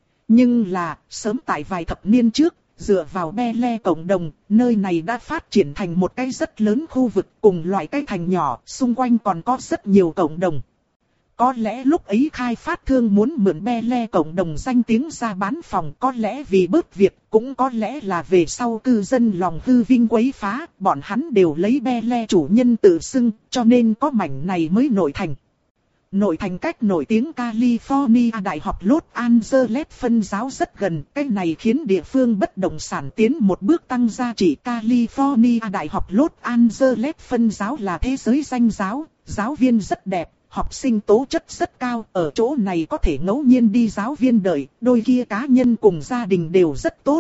Nhưng là, sớm tại vài thập niên trước, dựa vào Bele cộng đồng, nơi này đã phát triển thành một cái rất lớn khu vực cùng loại cái thành nhỏ, xung quanh còn có rất nhiều cộng đồng. Có lẽ lúc ấy khai phát thương muốn mượn Bele cộng đồng danh tiếng ra bán phòng, có lẽ vì bớt việc, cũng có lẽ là về sau cư dân lòng hư vinh quấy phá, bọn hắn đều lấy Bele chủ nhân tự xưng, cho nên có mảnh này mới nổi thành. Nổi thành cách nổi tiếng California Đại học Los Angeles phân giáo rất gần, cái này khiến địa phương bất động sản tiến một bước tăng giá trị. California Đại học Los Angeles phân giáo là thế giới danh giáo, giáo viên rất đẹp. Học sinh tố chất rất cao, ở chỗ này có thể ngẫu nhiên đi giáo viên đợi, đôi kia cá nhân cùng gia đình đều rất tốt.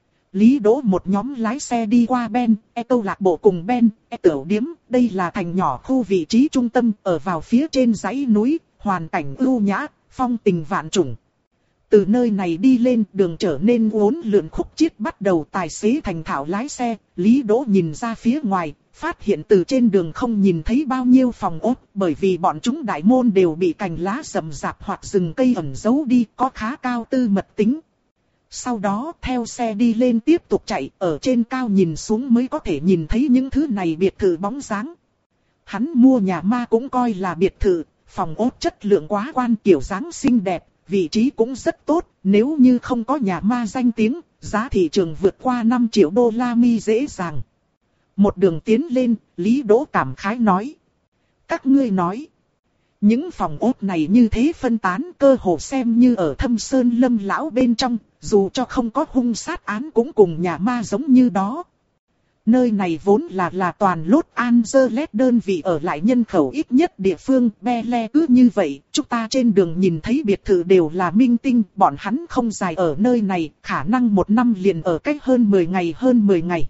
Lý Đỗ một nhóm lái xe đi qua Ben, e câu lạc bộ cùng Ben, e tiểu điếm, đây là thành nhỏ khu vị trí trung tâm, ở vào phía trên dãy núi, hoàn cảnh ưu nhã, phong tình vạn trùng. Từ nơi này đi lên, đường trở nên uốn lượn khúc chiết bắt đầu, tài xế thành thạo lái xe, Lý Đỗ nhìn ra phía ngoài, phát hiện từ trên đường không nhìn thấy bao nhiêu phòng ốt, bởi vì bọn chúng đại môn đều bị cành lá rậm rạp hoặc rừng cây ẩn giấu đi, có khá cao tư mật tính. Sau đó theo xe đi lên tiếp tục chạy, ở trên cao nhìn xuống mới có thể nhìn thấy những thứ này biệt thự bóng dáng. Hắn mua nhà ma cũng coi là biệt thự, phòng ốt chất lượng quá quan, kiểu dáng xinh đẹp, vị trí cũng rất tốt, nếu như không có nhà ma danh tiếng, giá thị trường vượt qua năm triệu đô la mi dễ dàng. Một đường tiến lên, Lý Đỗ cảm khái nói. Các ngươi nói, những phòng ốt này như thế phân tán, cơ hồ xem như ở Thâm Sơn Lâm lão bên trong, dù cho không có hung sát án cũng cùng nhà ma giống như đó. Nơi này vốn là là toàn Los Angeles đơn vị ở lại nhân khẩu ít nhất địa phương, Bele cứ như vậy, chúng ta trên đường nhìn thấy biệt thự đều là minh tinh, bọn hắn không dài ở nơi này, khả năng một năm liền ở cách hơn mười ngày hơn mười ngày.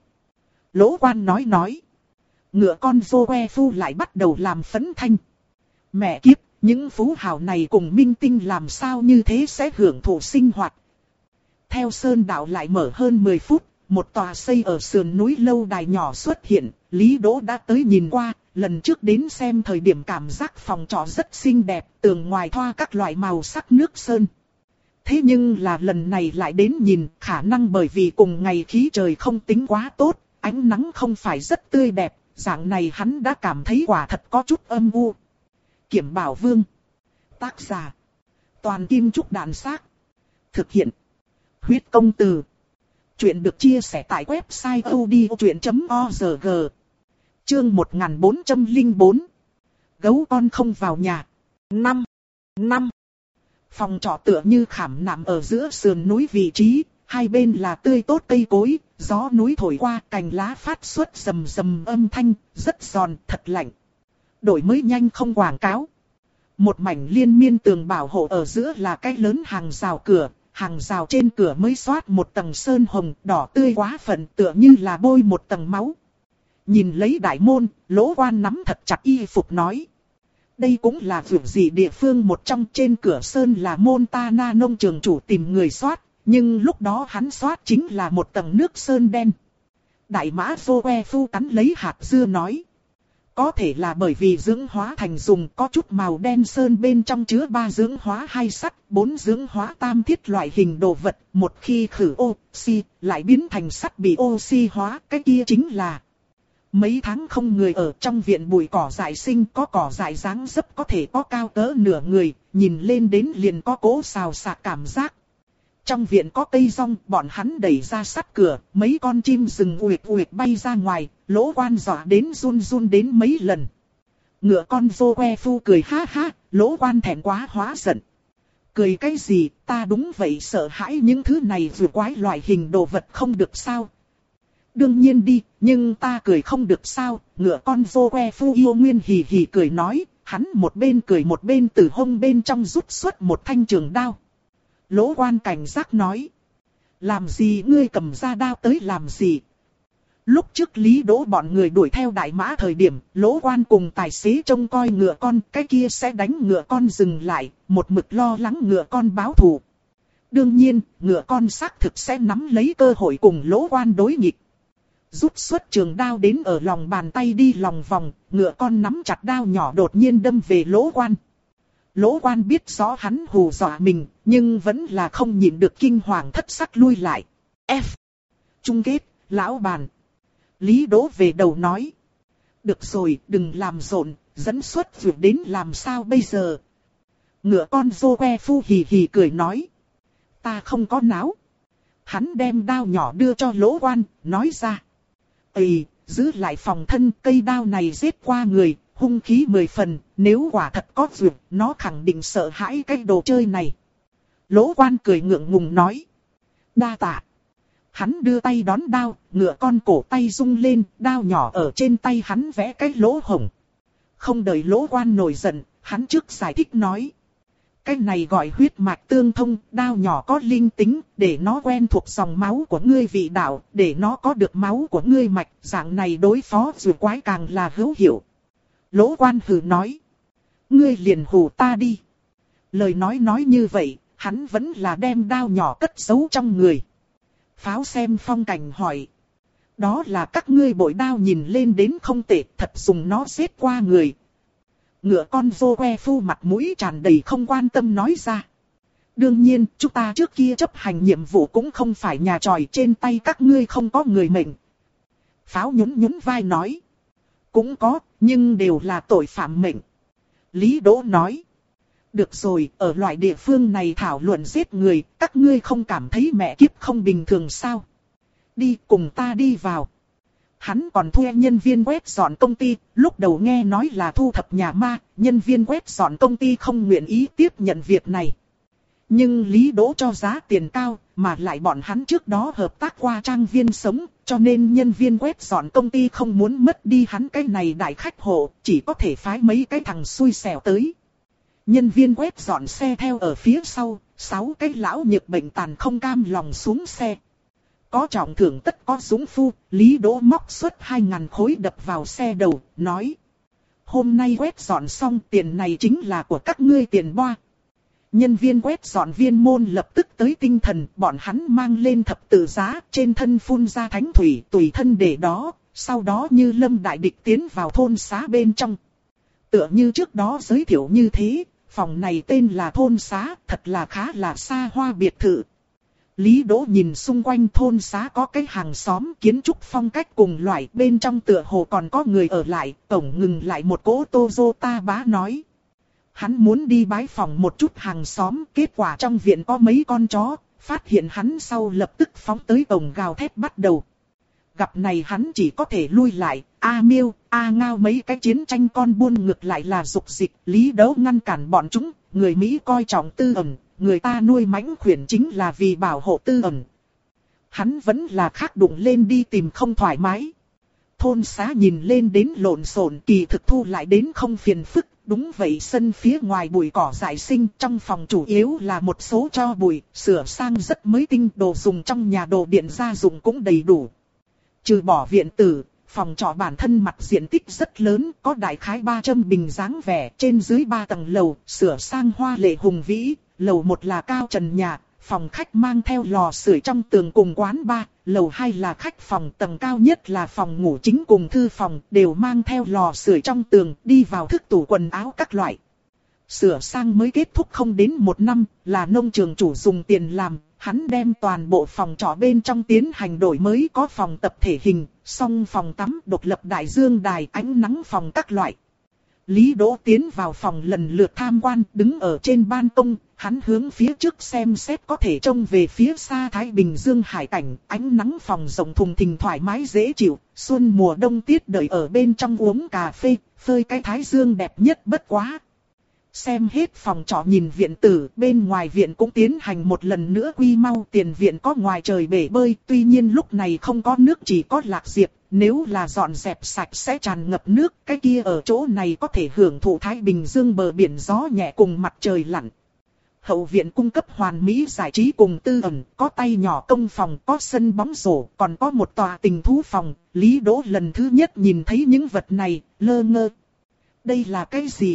Lỗ Quan nói nói. Ngựa con vô que phu lại bắt đầu làm phấn thanh. Mẹ kiếp, những phú hào này cùng minh tinh làm sao như thế sẽ hưởng thụ sinh hoạt. Theo sơn đạo lại mở hơn mười phút, một tòa xây ở sườn núi lâu đài nhỏ xuất hiện, Lý Đỗ đã tới nhìn qua, lần trước đến xem thời điểm cảm giác phòng trọ rất xinh đẹp, tường ngoài thoa các loại màu sắc nước sơn. Thế nhưng là lần này lại đến nhìn, khả năng bởi vì cùng ngày khí trời không tính quá tốt, ánh nắng không phải rất tươi đẹp, dạng này hắn đã cảm thấy quả thật có chút âm u. Kiểm Bảo Vương. Tác giả. Toàn Kim Trúc Đạn Xác. Thực hiện. Huyết công từ. Chuyện được chia sẻ tại website odchuyện chấm org. Chương một nghìn bốn trăm lẻ bốn. Gấu con không vào nhà. Năm. Năm. Phòng trọ tựa như khảm nạm ở giữa sườn núi vị trí, hai bên là tươi tốt cây cối, gió núi thổi qua cành lá phát xuất rầm rầm âm thanh, rất giòn, thật lạnh. Đổi mới nhanh không quảng cáo. Một mảnh liên miên tường bảo hộ ở giữa là cái lớn hàng rào cửa, hàng rào trên cửa mới xoát một tầng sơn hồng đỏ tươi quá phận tựa như là bôi một tầng máu. Nhìn lấy đại môn, Lỗ Quan nắm thật chặt y phục nói. Đây cũng là việc gì địa phương một trong, trên cửa sơn là Montana nông trường chủ tìm người soát, nhưng lúc đó hắn soát chính là một tầng nước sơn đen. Đại mã vô que phu cắn lấy hạt dưa nói. Có thể là bởi vì dưỡng hóa thành dùng có chút màu đen sơn bên trong chứa ba dưỡng hóa hai sắt, bốn dưỡng hóa tam thiết loại hình đồ vật, một khi khử oxy lại biến thành sắt bị oxy hóa, cái kia chính là... Mấy tháng không người ở trong viện bụi cỏ dại sinh, có cỏ dại dáng dấp có thể có cao cỡ nửa người, nhìn lên đến liền có cỗ xào xạc cảm giác. Trong viện có cây rong, bọn hắn đẩy ra sắt cửa, mấy con chim rừng uỵt uỵt bay ra ngoài, Lỗ Quan dọa đến run run đến mấy lần. Ngựa con vô que phu cười ha ha, Lỗ Quan thẹn quá hóa giận. Cười cái gì, ta đúng vậy sợ hãi những thứ này vừa quái loại hình đồ vật không được sao. Đương nhiên đi, nhưng ta cười không được sao, ngựa con vô que phu yêu nguyên hì hì cười nói, hắn một bên cười một bên từ hông bên trong rút xuất một thanh trường đao. Lỗ Quan cảnh giác nói, làm gì ngươi cầm ra đao tới làm gì? Lúc trước Lý Đỗ bọn người đuổi theo đại mã thời điểm, Lỗ Quan cùng tài xế trông coi ngựa con, cái kia sẽ đánh ngựa con dừng lại, một mực lo lắng ngựa con báo thù. Đương nhiên, ngựa con xác thực sẽ nắm lấy cơ hội cùng Lỗ Quan đối nghịch. Rút xuất trường đao đến ở lòng bàn tay đi lòng vòng, ngựa con nắm chặt đao nhỏ đột nhiên đâm về Lỗ Quan. Lỗ Quan biết rõ hắn hù dọa mình, nhưng vẫn là không nhịn được kinh hoàng thất sắc lui lại. F. Chung kết, lão bàn. Lý Đỗ về đầu nói. Được rồi, đừng làm rộn, dẫn xuất việc đến làm sao bây giờ. Ngựa con vô que phu hì hì cười nói. Ta không có náo. Hắn đem đao nhỏ đưa cho Lỗ Quan, nói ra. Ây, giữ lại phòng thân, cây đao này giết qua người, hung khí mười phần, nếu quả thật có việc, nó khẳng định sợ hãi cái đồ chơi này. Lỗ Quan cười ngượng ngùng nói. Đa tạ. Hắn đưa tay đón đao, ngựa con cổ tay rung lên, đao nhỏ ở trên tay hắn vẽ cái lỗ hổng. Không đợi Lỗ Quan nổi giận, hắn trước giải thích nói. Cái này gọi huyết mạch tương thông, đao nhỏ có linh tính, để nó quen thuộc dòng máu của ngươi vị đạo, để nó có được máu của ngươi mạch, dạng này đối phó dù quái càng là hữu hiệu. Lỗ Quan hừ nói. Ngươi liền hù ta đi. Lời nói nói như vậy, hắn vẫn là đem đao nhỏ cất giấu trong người. Pháo xem phong cảnh hỏi. Đó là các ngươi bội đao nhìn lên đến không tệ, thật dùng nó giết qua người. Ngựa con vô que phu mặt mũi tràn đầy không quan tâm nói ra. Đương nhiên, chúng ta trước kia chấp hành nhiệm vụ cũng không phải nhà tròi, trên tay các ngươi không có người mệnh. Pháo nhún nhún vai nói. Cũng có, nhưng đều là tội phạm mệnh. Lý Đỗ nói. Được rồi, ở loại địa phương này thảo luận giết người, các ngươi không cảm thấy mẹ kiếp không bình thường sao? Đi cùng ta đi vào. Hắn còn thuê nhân viên quét dọn công ty, lúc đầu nghe nói là thu thập nhà ma, nhân viên quét dọn công ty không nguyện ý tiếp nhận việc này. Nhưng Lý Đỗ cho giá tiền cao, mà lại bọn hắn trước đó hợp tác qua trang viên sống, cho nên nhân viên quét dọn công ty không muốn mất đi hắn cái này đại khách hộ, chỉ có thể phái mấy cái thằng xui xẻo tới. Nhân viên quét dọn xe theo ở phía sau, sáu cái lão nhược bệnh tàn không cam lòng xuống xe. Có trọng thưởng tất có súng phu, Lý Đỗ móc suất hai ngàn khối đập vào xe đầu, nói. Hôm nay quét dọn xong tiền này chính là của các ngươi tiền boa. Nhân viên quét dọn viên môn lập tức tới tinh thần, bọn hắn mang lên thập tự giá, trên thân phun ra thánh thủy tùy thân để đó, sau đó như lâm đại địch tiến vào thôn xá bên trong. Tựa như trước đó giới thiệu như thế, phòng này tên là thôn xá, thật là khá là xa hoa biệt thự. Lý Đỗ nhìn xung quanh thôn xá có cái hàng xóm kiến trúc phong cách cùng loại, bên trong tựa hồ còn có người ở lại, tổng ngừng lại một cỗ Toyota bá nói. Hắn muốn đi bái phòng một chút hàng xóm, kết quả trong viện có mấy con chó, phát hiện hắn sau lập tức phóng tới cổng gào thét bắt đầu. Gặp này hắn chỉ có thể lui lại, A Miêu, A Ngao mấy cái chiến tranh con buôn ngược lại là dục dịch, Lý Đấu ngăn cản bọn chúng, người Mỹ coi trọng tư ẩn, người ta nuôi mãnh khuyển chính là vì bảo hộ tư ẩn. Hắn vẫn là khác đụng lên đi tìm không thoải mái. Thôn xá nhìn lên đến lộn xộn, kỳ thực thu lại đến không phiền phức. Đúng vậy, sân phía ngoài bụi cỏ dại sinh, trong phòng chủ yếu là một số tro bụi, sửa sang rất mới tinh, đồ dùng trong nhà, đồ điện gia dụng cũng đầy đủ. Trừ bỏ viện tử, phòng trọ bản thân mặt diện tích rất lớn, có đại khái ba trăm bình dáng vẻ, trên dưới ba tầng lầu, sửa sang hoa lệ hùng vĩ, lầu một là cao trần nhà, phòng khách mang theo lò sưởi trong tường cùng quán bar, lầu hai là khách phòng, tầng cao nhất là phòng ngủ chính cùng thư phòng, đều mang theo lò sưởi trong tường, đi vào thức tủ quần áo các loại. Sửa sang mới kết thúc không đến một năm, là nông trường chủ dùng tiền làm, hắn đem toàn bộ phòng trọ bên trong tiến hành đổi mới, có phòng tập thể hình, song phòng tắm, độc lập đại dương đài, ánh nắng phòng các loại. Lý Đỗ tiến vào phòng lần lượt tham quan, đứng ở trên ban công, hắn hướng phía trước xem xét có thể trông về phía xa Thái Bình Dương hải cảnh, ánh nắng phòng rộng thùng thình thoải mái dễ chịu, xuân mùa đông tiết đợi ở bên trong uống cà phê, phơi cái thái dương đẹp nhất bất quá. Xem hết phòng trọ nhìn viện tử, bên ngoài viện cũng tiến hành một lần nữa quy mau, tiền viện có ngoài trời bể bơi, tuy nhiên lúc này không có nước, chỉ có lạc diệp, nếu là dọn dẹp sạch sẽ tràn ngập nước, cái kia ở chỗ này có thể hưởng thụ Thái Bình Dương bờ biển gió nhẹ cùng mặt trời lặn. Hậu viện cung cấp hoàn mỹ giải trí cùng tư ẩn, có tay nhỏ công phòng, có sân bóng rổ, còn có một tòa tình thú phòng. Lý Đỗ lần thứ nhất nhìn thấy những vật này, lơ ngơ. Đây là cái gì?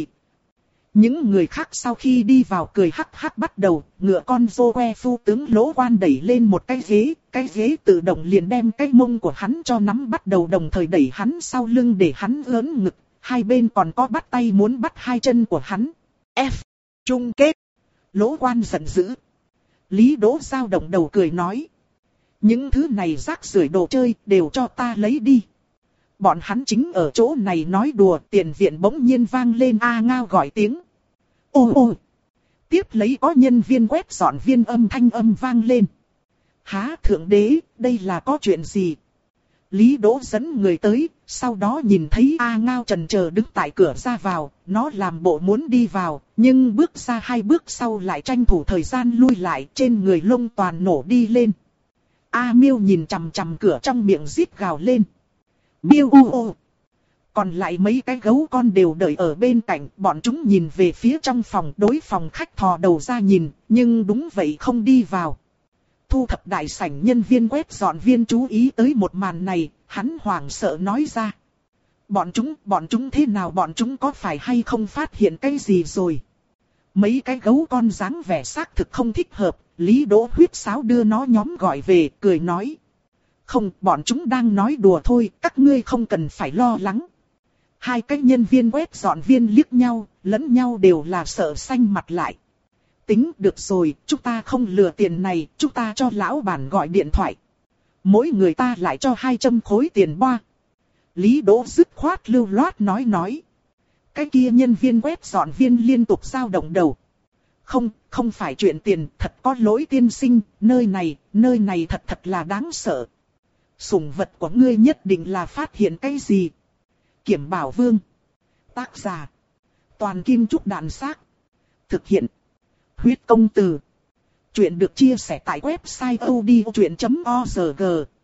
Những người khác sau khi đi vào cười hắc hắc bắt đầu, ngựa con rô que phu tướng Lỗ Quan đẩy lên một cái ghế, cái ghế tự động liền đem cái mông của hắn cho nắm bắt đầu, đồng thời đẩy hắn sau lưng để hắn ớn ngực, hai bên còn có bắt tay muốn bắt hai chân của hắn. F. Chung kết. Lỗ Quan giận dữ. Lý Đỗ dao động đầu cười nói. Những thứ này rác rưởi đồ chơi đều cho ta lấy đi. Bọn hắn chính ở chỗ này nói đùa, tiền viện bỗng nhiên vang lên A Ngao gọi tiếng. Ô ô. Tiếp lấy có nhân viên quét dọn viên âm thanh âm vang lên. Há thượng đế, đây là có chuyện gì? Lý Đỗ dẫn người tới, sau đó nhìn thấy A Ngao chần chờ đứng tại cửa ra vào, nó làm bộ muốn đi vào, nhưng bước ra hai bước sau lại tranh thủ thời gian lui lại, trên người lông toàn nổ đi lên. A Miêu nhìn chằm chằm cửa trong miệng rít gào lên. Miêu u ô. Còn lại mấy cái gấu con đều đợi ở bên cạnh, bọn chúng nhìn về phía trong phòng, đối phòng khách thò đầu ra nhìn, nhưng đúng vậy không đi vào. Thu thập đại sảnh nhân viên quét dọn viên chú ý tới một màn này, hắn hoảng sợ nói ra. Bọn chúng, bọn chúng thế nào, bọn chúng có phải hay không phát hiện cái gì rồi? Mấy cái gấu con dáng vẻ xác thực không thích hợp, Lý Đỗ huyết sáo đưa nó nhóm gọi về, cười nói. Không, bọn chúng đang nói đùa thôi, các ngươi không cần phải lo lắng. Hai cái nhân viên quét dọn viên liếc nhau, lẫn nhau đều là sợ xanh mặt lại. Tính được rồi, chúng ta không lừa tiền này, chúng ta cho lão bản gọi điện thoại. Mỗi người ta lại cho hai trăm khối tiền boa. Lý Đỗ dứt khoát lưu loát nói nói. Cái kia nhân viên quét dọn viên liên tục dao động đầu. Không, không phải chuyện tiền, thật có lỗi tiên sinh, nơi này, nơi này thật thật là đáng sợ. Sủng vật của ngươi nhất định là phát hiện cái gì? Kiểm Bảo Vương. Tác giả. Toàn Kim Trúc Đạn Xác. Thực hiện. Huyết Công Từ. Chuyện được chia sẻ tại website odchuyện chấm org.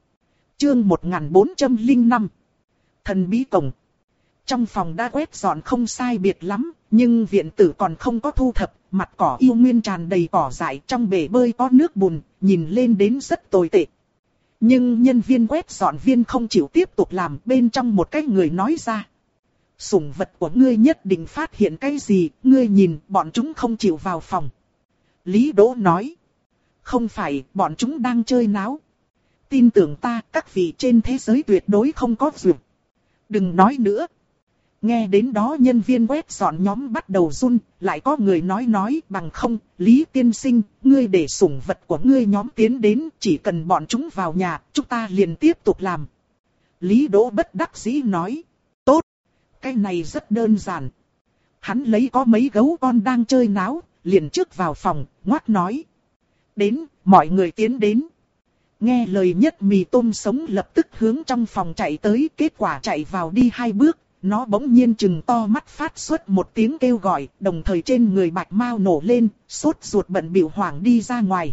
Chương một nghìn bốn trăm lẻ năm. Thần bí cổng. Trong phòng đã quét dọn không sai biệt lắm, nhưng viện tử còn không có thu thập, mặt cỏ yêu nguyên tràn đầy cỏ dại, trong bể bơi có nước bùn, nhìn lên đến rất tồi tệ. Nhưng nhân viên quét dọn viên không chịu tiếp tục làm, bên trong một cái người nói ra. Sủng vật của ngươi nhất định phát hiện cái gì, ngươi nhìn, bọn chúng không chịu vào phòng. Lý Đỗ nói. Không phải, bọn chúng đang chơi náo. Tin tưởng ta, các vị trên thế giới tuyệt đối không có duyệt. Đừng nói nữa. Nghe đến đó nhân viên quét dọn nhóm bắt đầu run, lại có người nói nói bằng không, Lý tiên sinh, ngươi để sủng vật của ngươi nhóm tiến đến, chỉ cần bọn chúng vào nhà, chúng ta liền tiếp tục làm. Lý Đỗ bất đắc dĩ nói, tốt, cái này rất đơn giản. hắn lấy có mấy gấu con đang chơi náo, liền trước vào phòng, ngoác nói. Đến, mọi người tiến đến. Nghe lời Nhất Mì tôm sống lập tức hướng trong phòng chạy tới, kết quả chạy vào đi hai bước, nó bỗng nhiên trừng to mắt phát xuất một tiếng kêu gọi, đồng thời trên người Bạch Mao nổ lên, sốt ruột bận bịu hoảng đi ra ngoài.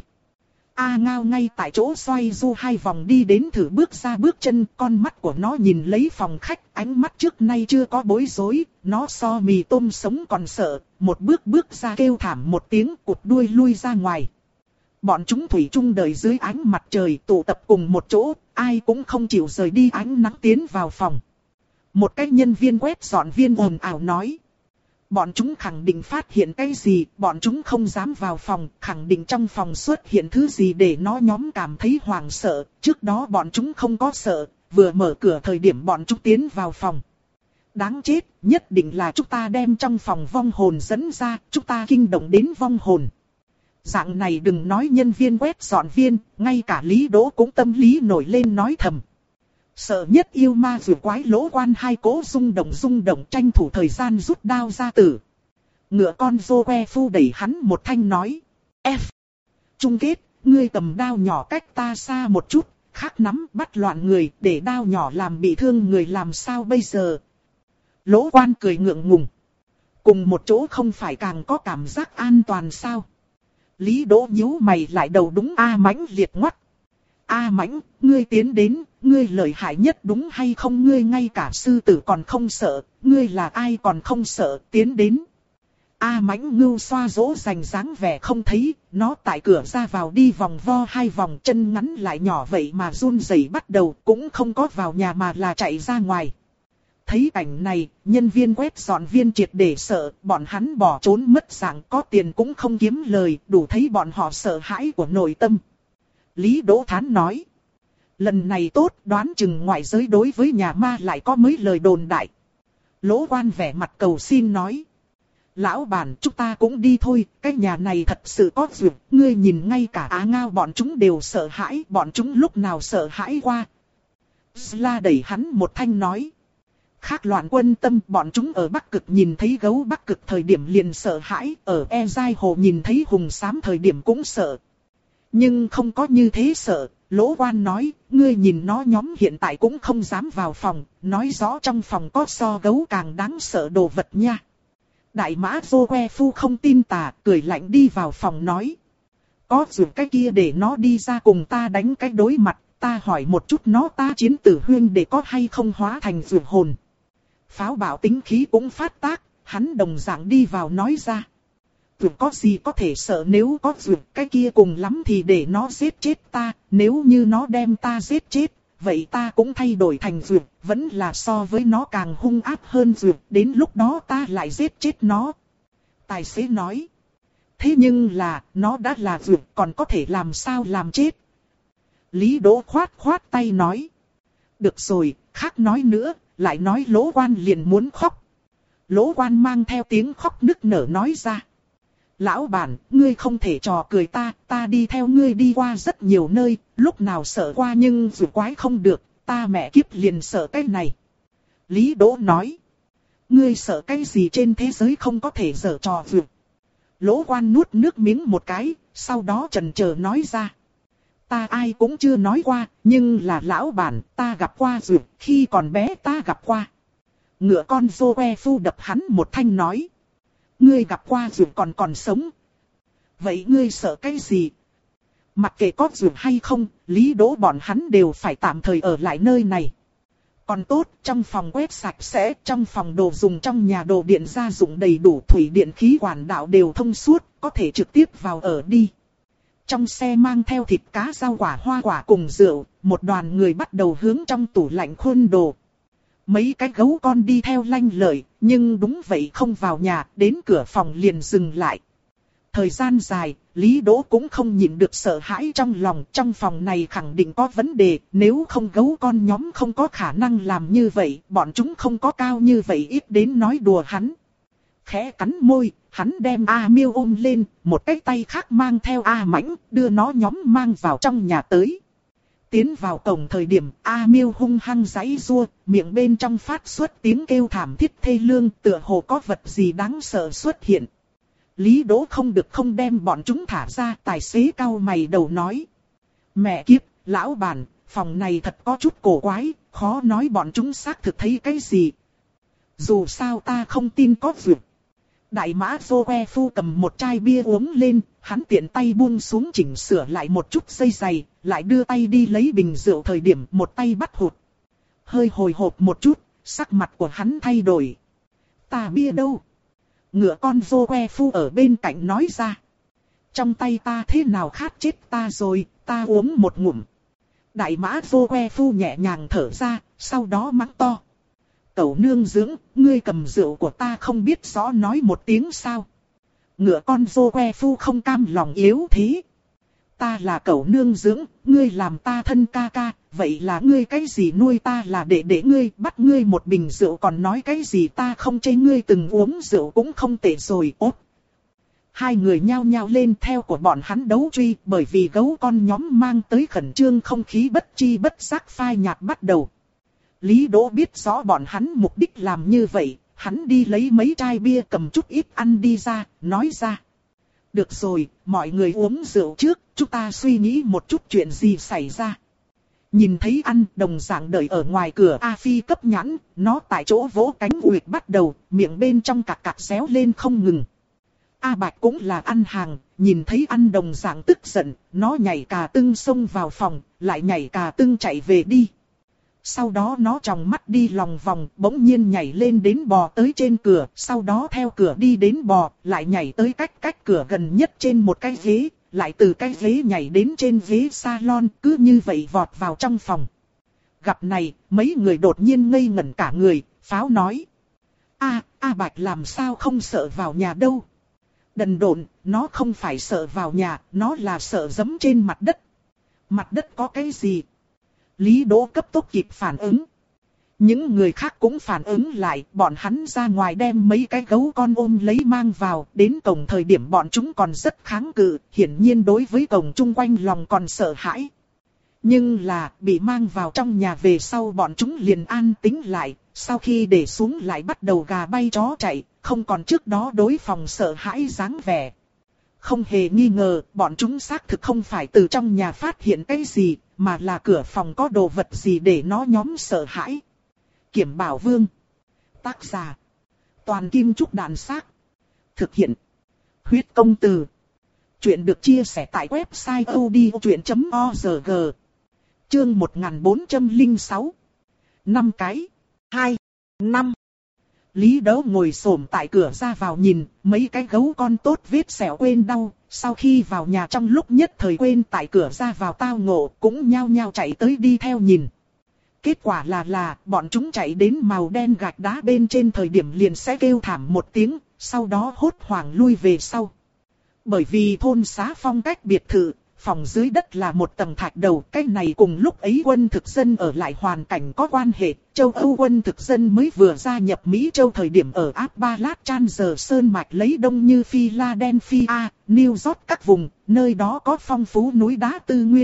A Ngao ngay tại chỗ xoay du hai vòng đi đến thử bước ra bước chân, con mắt của nó nhìn lấy phòng khách, ánh mắt trước nay chưa có bối rối, nó so Mì tôm sống còn sợ, một bước bước ra kêu thảm một tiếng cụt đuôi lui ra ngoài. Bọn chúng thủy chung đợi dưới ánh mặt trời tụ tập cùng một chỗ, ai cũng không chịu rời đi ánh nắng tiến vào phòng. Một cái nhân viên quét dọn viên ồn ào nói. Bọn chúng khẳng định phát hiện cái gì, bọn chúng không dám vào phòng, khẳng định trong phòng xuất hiện thứ gì để nó nhóm cảm thấy hoảng sợ. Trước đó bọn chúng không có sợ, vừa mở cửa thời điểm bọn chúng tiến vào phòng. Đáng chết, nhất định là chúng ta đem trong phòng vong hồn dẫn ra, chúng ta kinh động đến vong hồn. Dạng này đừng nói nhân viên quét dọn viên, ngay cả Lý Đỗ cũng tâm lý nổi lên nói thầm. Sợ nhất yêu ma vừa quái lỗ quan hai cố rung động rung động tranh thủ thời gian rút đao ra tử. Ngựa con rô que phu đẩy hắn một thanh nói. F. Chung kết, ngươi cầm đao nhỏ cách ta xa một chút, khác nắm bắt loạn người để đao nhỏ làm bị thương người làm sao bây giờ. Lỗ quan cười ngượng ngùng. Cùng một chỗ không phải càng có cảm giác an toàn sao. Lý Đỗ nhíu mày lại đầu đúng A Mãnh liệt ngoắt. A Mãnh, ngươi tiến đến, ngươi lợi hại nhất đúng hay không, ngươi ngay cả sư tử còn không sợ, ngươi là ai còn không sợ, tiến đến. A Mãnh ngưu xoa dỗ dành dáng vẻ không thấy, nó tại cửa ra vào đi vòng vo hai vòng, chân ngắn lại nhỏ vậy mà run rẩy bắt đầu, cũng không có vào nhà mà là chạy ra ngoài. Thấy cảnh này, nhân viên quét dọn viên triệt để sợ, bọn hắn bỏ trốn mất dạng, có tiền cũng không kiếm lời, đủ thấy bọn họ sợ hãi của nội tâm. Lý Đỗ thán nói. Lần này tốt, đoán chừng ngoại giới đối với nhà ma lại có mấy lời đồn đại. Lỗ quan vẻ mặt cầu xin nói. Lão bản, chúng ta cũng đi thôi, cái nhà này thật sự có duyên, ngươi nhìn ngay cả Á Ngao bọn chúng đều sợ hãi, bọn chúng lúc nào sợ hãi qua. Sla đẩy hắn một thanh nói. Khác loạn quân tâm, bọn chúng ở Bắc Cực nhìn thấy gấu Bắc Cực thời điểm liền sợ hãi, ở E Giai Hồ nhìn thấy hùng xám thời điểm cũng sợ. Nhưng không có như thế sợ, Lỗ quan nói, ngươi nhìn nó nhóm hiện tại cũng không dám vào phòng, nói rõ trong phòng có so gấu càng đáng sợ đồ vật nha. Đại mã vô que phu không tin tà, cười lạnh đi vào phòng nói. Có dù cái kia để nó đi ra cùng ta đánh cái đối mặt, ta hỏi một chút nó ta chiến tử huyên để có hay không hóa thành dược hồn. Pháo bảo tính khí cũng phát tác, hắn đồng dạng đi vào nói ra. Dược có gì có thể sợ, nếu có dược cái kia cùng lắm thì để nó giết chết ta, nếu như nó đem ta giết chết, vậy ta cũng thay đổi thành dược, vẫn là so với nó càng hung ác hơn dược, đến lúc đó ta lại giết chết nó. Tài xế nói. Thế nhưng là, nó đã là dược, còn có thể làm sao làm chết? Lý Đỗ khoát khoát tay nói. Được rồi, khác nói nữa, lại nói Lỗ quan liền muốn khóc. Lỗ quan mang theo tiếng khóc nức nở nói ra. Lão bản, ngươi không thể trò cười ta, ta đi theo ngươi đi qua rất nhiều nơi, lúc nào sợ qua nhưng dù quái không được, ta mẹ kiếp liền sợ cái này. Lý Đỗ nói. Ngươi sợ cái gì trên thế giới không có thể giở trò vượt. Lỗ quan nuốt nước miếng một cái, sau đó chần chờ nói ra. Ta ai cũng chưa nói qua, nhưng là lão bản, ta gặp qua dược, khi còn bé ta gặp qua. Ngựa con vô que phu đập hắn một thanh nói. Ngươi gặp qua dược còn còn sống. Vậy ngươi sợ cái gì? Mặc kệ có dược hay không, Lý Đỗ bọn hắn đều phải tạm thời ở lại nơi này. Còn tốt, trong phòng quét sạch sẽ, trong phòng đồ dùng trong nhà đồ điện gia dụng đầy đủ, thủy điện khí quản đạo đều thông suốt, có thể trực tiếp vào ở đi. Trong xe mang theo thịt cá rau quả hoa quả cùng rượu, một đoàn người bắt đầu hướng trong tủ lạnh khôn đồ. Mấy cái gấu con đi theo lanh lợi, nhưng đúng vậy không vào nhà, đến cửa phòng liền dừng lại. Thời gian dài, Lý Đỗ cũng không nhịn được sợ hãi trong lòng, trong phòng này khẳng định có vấn đề, nếu không gấu con nhóm không có khả năng làm như vậy, bọn chúng không có cao như vậy ít đến nói đùa hắn. Khẽ cắn môi, hắn đem A Miêu ôm lên, một cái tay khác mang theo A Mãnh, đưa nó nhóm mang vào trong nhà tới. Tiến vào cổng thời điểm, A Miêu hung hăng giãy giụa, miệng bên trong phát xuất tiếng kêu thảm thiết thê lương, tựa hồ có vật gì đáng sợ xuất hiện. Lý Đỗ không được không đem bọn chúng thả ra, tài xế cau mày đầu nói. Mẹ kiếp, lão bản, phòng này thật có chút cổ quái, khó nói bọn chúng xác thực thấy cái gì. Dù sao ta không tin có việc. Đại mã Joe cầm một chai bia uống lên, hắn tiện tay buông xuống chỉnh sửa lại một chút dây giày, lại đưa tay đi lấy bình rượu thời điểm một tay bắt hụt. Hơi hồi hộp một chút, sắc mặt của hắn thay đổi. Ta bia đâu? Ngựa con Joe ở bên cạnh nói ra. Trong tay ta thế nào khát chết ta rồi, ta uống một ngụm. Đại mã Joe nhẹ nhàng thở ra, sau đó mắng to. Cậu nương dưỡng, ngươi cầm rượu của ta không biết rõ nói một tiếng sao. Ngựa con Joe không cam lòng yếu thế. Ta là cậu nương dưỡng, ngươi làm ta thân ca ca, vậy là ngươi cái gì nuôi ta là để để ngươi bắt ngươi một bình rượu còn nói cái gì ta không chê ngươi từng uống rượu cũng không tệ rồi. Ốt. Hai người nhao nhao lên theo của bọn hắn đấu truy bởi vì gấu con nhóm mang tới khẩn trương không khí bất chi bất giác phai nhạt bắt đầu. Lý Đỗ biết rõ bọn hắn mục đích làm như vậy, hắn đi lấy mấy chai bia cầm chút ít ăn đi ra, nói ra. Được rồi, mọi người uống rượu trước, chúng ta suy nghĩ một chút chuyện gì xảy ra. Nhìn thấy ăn, đồng dạng đợi ở ngoài cửa A Phi cấp nhãn, nó tại chỗ vỗ cánh uyệt bắt đầu, miệng bên trong cạc cạc xéo lên không ngừng. A Bạch cũng là ăn hàng, nhìn thấy ăn đồng dạng tức giận, nó nhảy cà tưng xông vào phòng, lại nhảy cà tưng chạy về đi. Sau đó nó tròng mắt đi lòng vòng, bỗng nhiên nhảy lên đến bò tới trên cửa, sau đó theo cửa đi đến bò, lại nhảy tới cách cách cửa gần nhất trên một cái ghế, lại từ cái ghế nhảy đến trên ghế salon, cứ như vậy vọt vào trong phòng. Gặp này, mấy người đột nhiên ngây ngẩn cả người, pháo nói. A, A Bạch làm sao không sợ vào nhà đâu. Đần độn, nó không phải sợ vào nhà, nó là sợ giẫm trên mặt đất. Mặt đất có cái gì? Lý Đỗ cấp tốc kịp phản ứng. Những người khác cũng phản ứng lại, bọn hắn ra ngoài đem mấy cái gấu con ôm lấy mang vào, đến cổng thời điểm bọn chúng còn rất kháng cự, hiển nhiên đối với cổng chung quanh lòng còn sợ hãi. Nhưng là, bị mang vào trong nhà về sau bọn chúng liền an tĩnh lại, sau khi để xuống lại bắt đầu gà bay chó chạy, không còn trước đó đối phòng sợ hãi dáng vẻ. Không hề nghi ngờ, bọn chúng xác thực không phải từ trong nhà phát hiện cái gì, mà là cửa phòng có đồ vật gì để nó nhóm sợ hãi. Kiểm Bảo Vương. Tác giả. Toàn Kim Trúc Đàn Xác. Thực hiện. Huyết Công Từ. Chuyện được chia sẻ tại website odchuyện chấm org. Chương một nghìn bốn trăm lẻ sáu. Năm cái. Hai. Năm. Lý Đỗ ngồi xổm tại cửa ra vào nhìn, mấy cái gấu con tốt vết sẹo quên đau, sau khi vào nhà trong lúc nhất thời quên tại cửa ra vào tao ngộ, cũng nhao nhao chạy tới đi theo nhìn. Kết quả là là, bọn chúng chạy đến màu đen gạch đá bên trên thời điểm liền sẽ kêu thảm một tiếng, sau đó hốt hoảng lui về sau. Bởi vì thôn xá phong cách biệt thự, phòng dưới đất là một tầng thạch đầu, cái này cùng lúc ấy quân thực dân ở lại hoàn cảnh có quan hệ. Châu Âu quân thực dân mới vừa gia nhập Mỹ Châu thời điểm ở Appalachian Sơn mạch lấy đông như Philadelphia, New York các vùng, nơi đó có phong phú núi đá tư nguyên.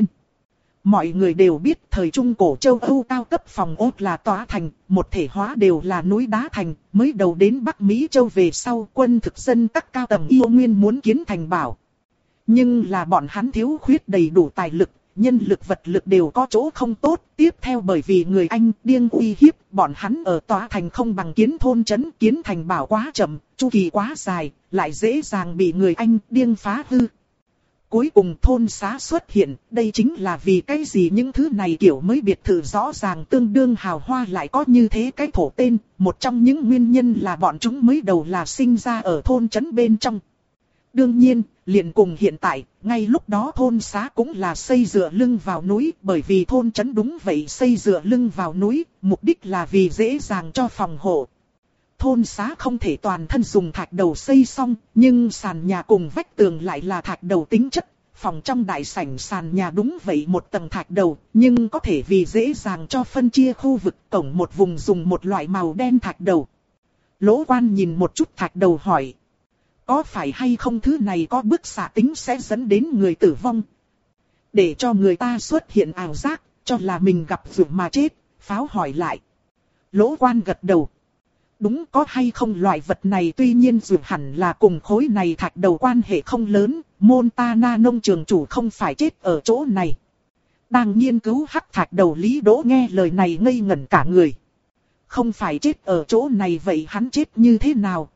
Mọi người đều biết thời Trung Cổ châu Âu cao cấp phòng ốt là tòa thành, một thể hóa đều là núi đá thành, mới đầu đến Bắc Mỹ Châu về sau quân thực dân các cao tầng yêu nguyên muốn kiến thành bảo. Nhưng là bọn hắn thiếu khuyết đầy đủ tài lực, nhân lực vật lực đều có chỗ không tốt. Tiếp theo bởi vì người Anh điên uy hiếp, bọn hắn ở tòa thành không bằng kiến thôn trấn, kiến thành bảo quá chậm, chu kỳ quá dài, lại dễ dàng bị người Anh điên phá hư. Cuối cùng thôn xá xuất hiện, đây chính là vì cái gì những thứ này kiểu mới biệt thự rõ ràng tương đương hào hoa lại có như thế cái thổ tên. Một trong những nguyên nhân là bọn chúng mới đầu là sinh ra ở thôn trấn bên trong. Đương nhiên, liền cùng hiện tại, ngay lúc đó thôn xá cũng là xây dựa lưng vào núi, bởi vì thôn trấn đúng vậy xây dựa lưng vào núi, mục đích là vì dễ dàng cho phòng hộ. Thôn xá không thể toàn thân dùng thạch đầu xây xong, nhưng sàn nhà cùng vách tường lại là thạch đầu tính chất. Phòng trong đại sảnh sàn nhà đúng vậy một tầng thạch đầu, nhưng có thể vì dễ dàng cho phân chia khu vực cổng một vùng dùng một loại màu đen thạch đầu. Lỗ Quan nhìn một chút thạch đầu hỏi. Có phải hay không thứ này có bức xạ tính sẽ dẫn đến người tử vong? Để cho người ta xuất hiện ảo giác, cho là mình gặp rượu mà chết, pháo hỏi lại. Lỗ Quan gật đầu. Đúng, có hay không loại vật này, tuy nhiên rượu hẳn là cùng khối này thạch đầu quan hệ không lớn, Montana nông trường chủ không phải chết ở chỗ này. Đang nghiên cứu hắc thạch đầu Lý Đỗ nghe lời này ngây ngẩn cả người. Không phải chết ở chỗ này vậy hắn chết như thế nào?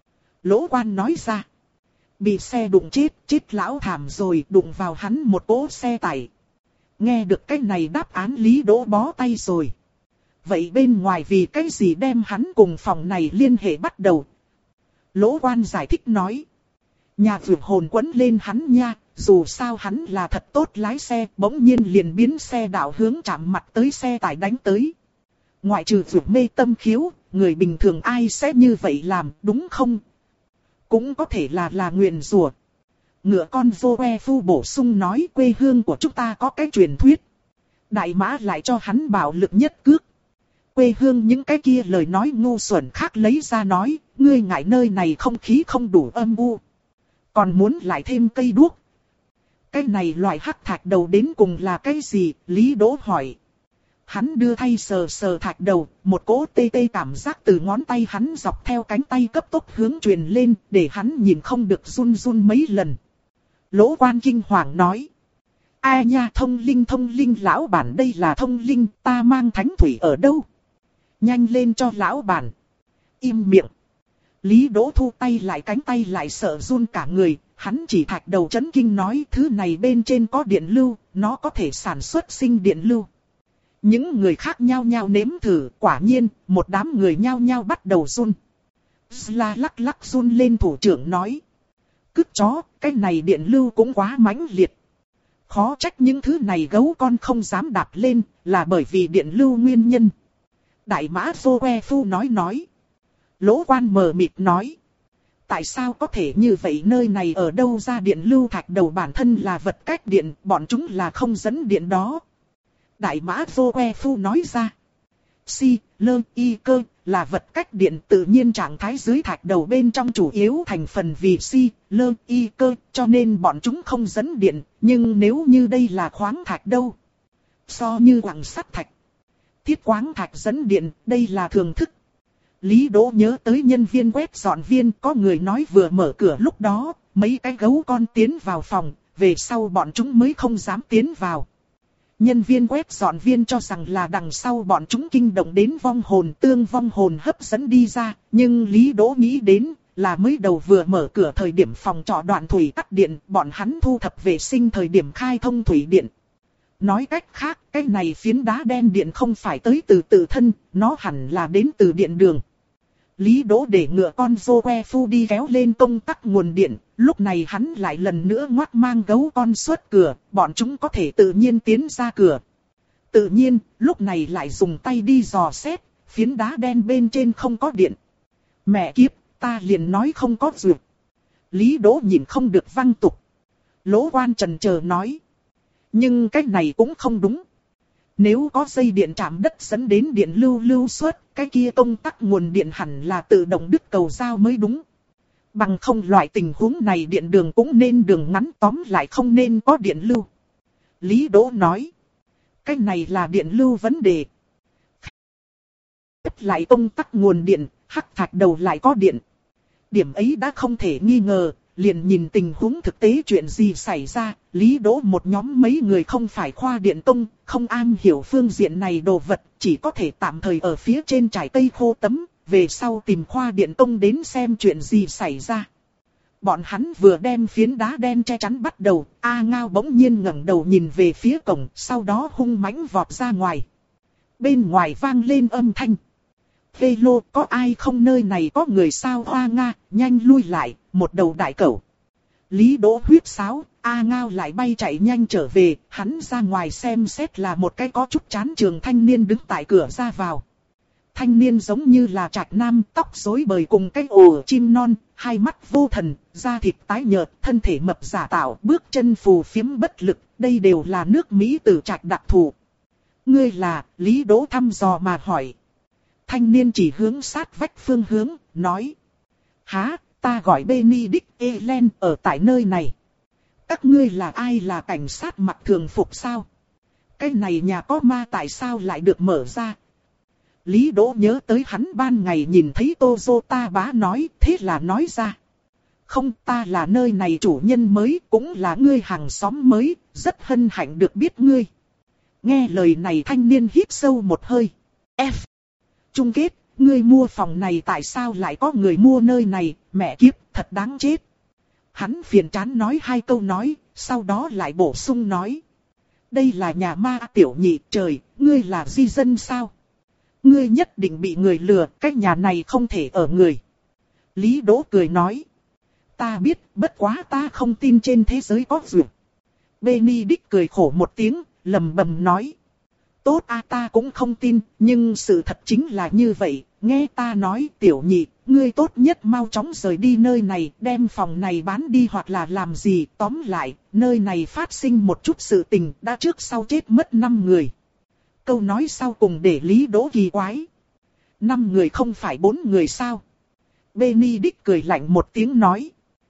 Lỗ Quan nói ra. Bị xe đụng chết, chết lão thảm rồi, đụng vào hắn một cỗ xe tải. Nghe được cái này đáp án Lý Đỗ bó tay rồi. Vậy bên ngoài vì cái gì đem hắn cùng phòng này liên hệ bắt đầu? Lỗ Quan giải thích nói. Nhà vượt hồn quấn lên hắn nha, dù sao hắn là thật tốt lái xe, bỗng nhiên liền biến xe đảo hướng chạm mặt tới xe tải đánh tới. Ngoại trừ vượt mê tâm khiếu, người bình thường ai sẽ như vậy làm, đúng không? Cũng có thể là là nguyền rủa. Ngựa con vô que phu bổ sung nói quê hương của chúng ta có cái truyền thuyết. Đại mã lại cho hắn bạo lực nhất cước. Quê hương những cái kia lời nói ngu xuẩn khác lấy ra nói, ngươi ngại nơi này không khí không đủ âm u. Còn muốn lại thêm cây đuốc. Cái này loại hắc thạch đầu đến cùng là cái gì? Lý Đỗ hỏi. Hắn đưa thay sờ sờ thạch đầu, một cỗ tê tê cảm giác từ ngón tay hắn dọc theo cánh tay cấp tốc hướng truyền lên, để hắn nhìn không được run run mấy lần. Lỗ Quan kinh hoàng nói. Ai nha, thông linh thông linh lão bản, đây là thông linh, ta mang thánh thủy ở đâu? Nhanh lên cho lão bản. Im miệng. Lý Đỗ thu tay lại, cánh tay lại sợ run cả người, hắn chỉ thạch đầu chấn kinh nói thứ này bên trên có điện lưu, nó có thể sản xuất sinh điện lưu. Những người khác nhao nhao nếm thử, quả nhiên, một đám người nhao nhao bắt đầu run. Sla lắc lắc run lên, thủ trưởng nói. Cứt chó, cái này điện lưu cũng quá mãnh liệt. Khó trách những thứ này gấu con không dám đạp lên, là bởi vì điện lưu nguyên nhân. Đại mã vô que phu nói nói. Lỗ Quan mờ mịt nói. Tại sao có thể như vậy, nơi này ở đâu ra điện lưu? Thạch đầu bản thân là vật cách điện, bọn chúng là không dẫn điện đó. Đại mã vô que phu nói ra. Si, lơ, y cơ, là vật cách điện tự nhiên trạng thái dưới thạch đầu bên trong chủ yếu thành phần vì si, lơ, y cơ, cho nên bọn chúng không dẫn điện, nhưng nếu như đây là khoáng thạch đâu? So như quặng sắt thạch, thiết quáng thạch dẫn điện, đây là thường thức. Lý Đỗ nhớ tới nhân viên quét dọn viên, có người nói vừa mở cửa lúc đó, mấy cái gấu con tiến vào phòng, về sau bọn chúng mới không dám tiến vào. Nhân viên quét dọn viên cho rằng là đằng sau bọn chúng kinh động đến vong hồn, tương vong hồn hấp dẫn đi ra, nhưng Lý Đỗ nghĩ đến là mới đầu vừa mở cửa thời điểm phòng trọ đoạn thủy tắt điện, bọn hắn thu thập vệ sinh thời điểm khai thông thủy điện. Nói cách khác, cái này phiến đá đen điện không phải tới từ tự thân, nó hẳn là đến từ điện đường. Lý Đỗ để ngựa con vô que phu đi kéo lên công tắc nguồn điện, lúc này hắn lại lần nữa ngoắc mang gấu con xuất cửa, bọn chúng có thể tự nhiên tiến ra cửa. Tự nhiên, lúc này lại dùng tay đi dò xét, phiến đá đen bên trên không có điện. Mẹ kiếp, ta liền nói không có duyệt. Lý Đỗ nhìn không được văng tục. Lỗ Quan chần chờ nói. Nhưng cái này cũng không đúng. Nếu có dây điện chạm đất dẫn đến điện lưu lưu suốt, cái kia công tắc nguồn điện hẳn là tự động đứt cầu giao mới đúng. Bằng không loại tình huống này điện đường cũng nên đường ngắn, tóm lại không nên có điện lưu. Lý Đỗ nói. Cái này là điện lưu vấn đề. Lại công tắc nguồn điện, hắc thạch đầu lại có điện. Điểm ấy đã không thể nghi ngờ. Liền nhìn tình huống thực tế chuyện gì xảy ra, Lý Đỗ một nhóm mấy người không phải khoa điện công, không am hiểu phương diện này đồ vật, chỉ có thể tạm thời ở phía trên trải cây khô tấm, về sau tìm khoa điện công đến xem chuyện gì xảy ra. Bọn hắn vừa đem phiến đá đen che chắn bắt đầu, A Ngao bỗng nhiên ngẩng đầu nhìn về phía cổng, sau đó hung mãnh vọt ra ngoài. Bên ngoài vang lên âm thanh. Hello, có ai không, nơi này có người sao? Hoa Nga, nhanh lui lại, một đầu đại cẩu. Lý Đỗ huyết sáo, A Ngao lại bay chạy nhanh trở về, hắn ra ngoài xem xét là một cái có chút chán trường thanh niên đứng tại cửa ra vào. Thanh niên giống như là trạch nam, tóc rối bời cùng cái ổ chim non, hai mắt vô thần, da thịt tái nhợt, thân thể mập giả tạo, bước chân phù phiếm bất lực, đây đều là nước Mỹ tử trạch đặc thù. Ngươi là? Lý Đỗ thăm dò mà hỏi. Thanh niên chỉ hướng sát vách phương hướng, nói. Há, ta gọi Benedict Ellen, ở tại nơi này. Các ngươi là ai? Là cảnh sát mặc thường phục sao? cái này nhà có ma tại sao lại được mở ra? Lý Đỗ nhớ tới hắn ban ngày nhìn thấy Toyota bá nói, thế là nói ra. Không, ta là nơi này chủ nhân mới, cũng là ngươi hàng xóm mới, rất hân hạnh được biết ngươi. Nghe lời này thanh niên hít sâu một hơi. F. Chung kết, ngươi mua phòng này tại sao lại có người mua nơi này, mẹ kiếp, thật đáng chết. Hắn phiền chán nói hai câu nói, sau đó lại bổ sung nói. Đây là nhà ma tiểu nhị, trời, ngươi là di dân sao? Ngươi nhất định bị người lừa, cái nhà này không thể ở người. Lý Đỗ cười nói. Ta biết, bất quá ta không tin trên thế giới có duyệt. Benedict cười khổ một tiếng, lầm bầm nói. Tốt a, ta cũng không tin, nhưng sự thật chính là như vậy. Nghe ta nói, tiểu nhị, ngươi tốt nhất mau chóng rời đi nơi này, đem phòng này bán đi hoặc là làm gì. Tóm lại, nơi này phát sinh một chút sự tình, đã trước sau chết mất năm người. Câu nói sau cùng để Lý Đỗ kỳ quái. Năm người không phải bốn người sao? Benedict cười lạnh một tiếng nói.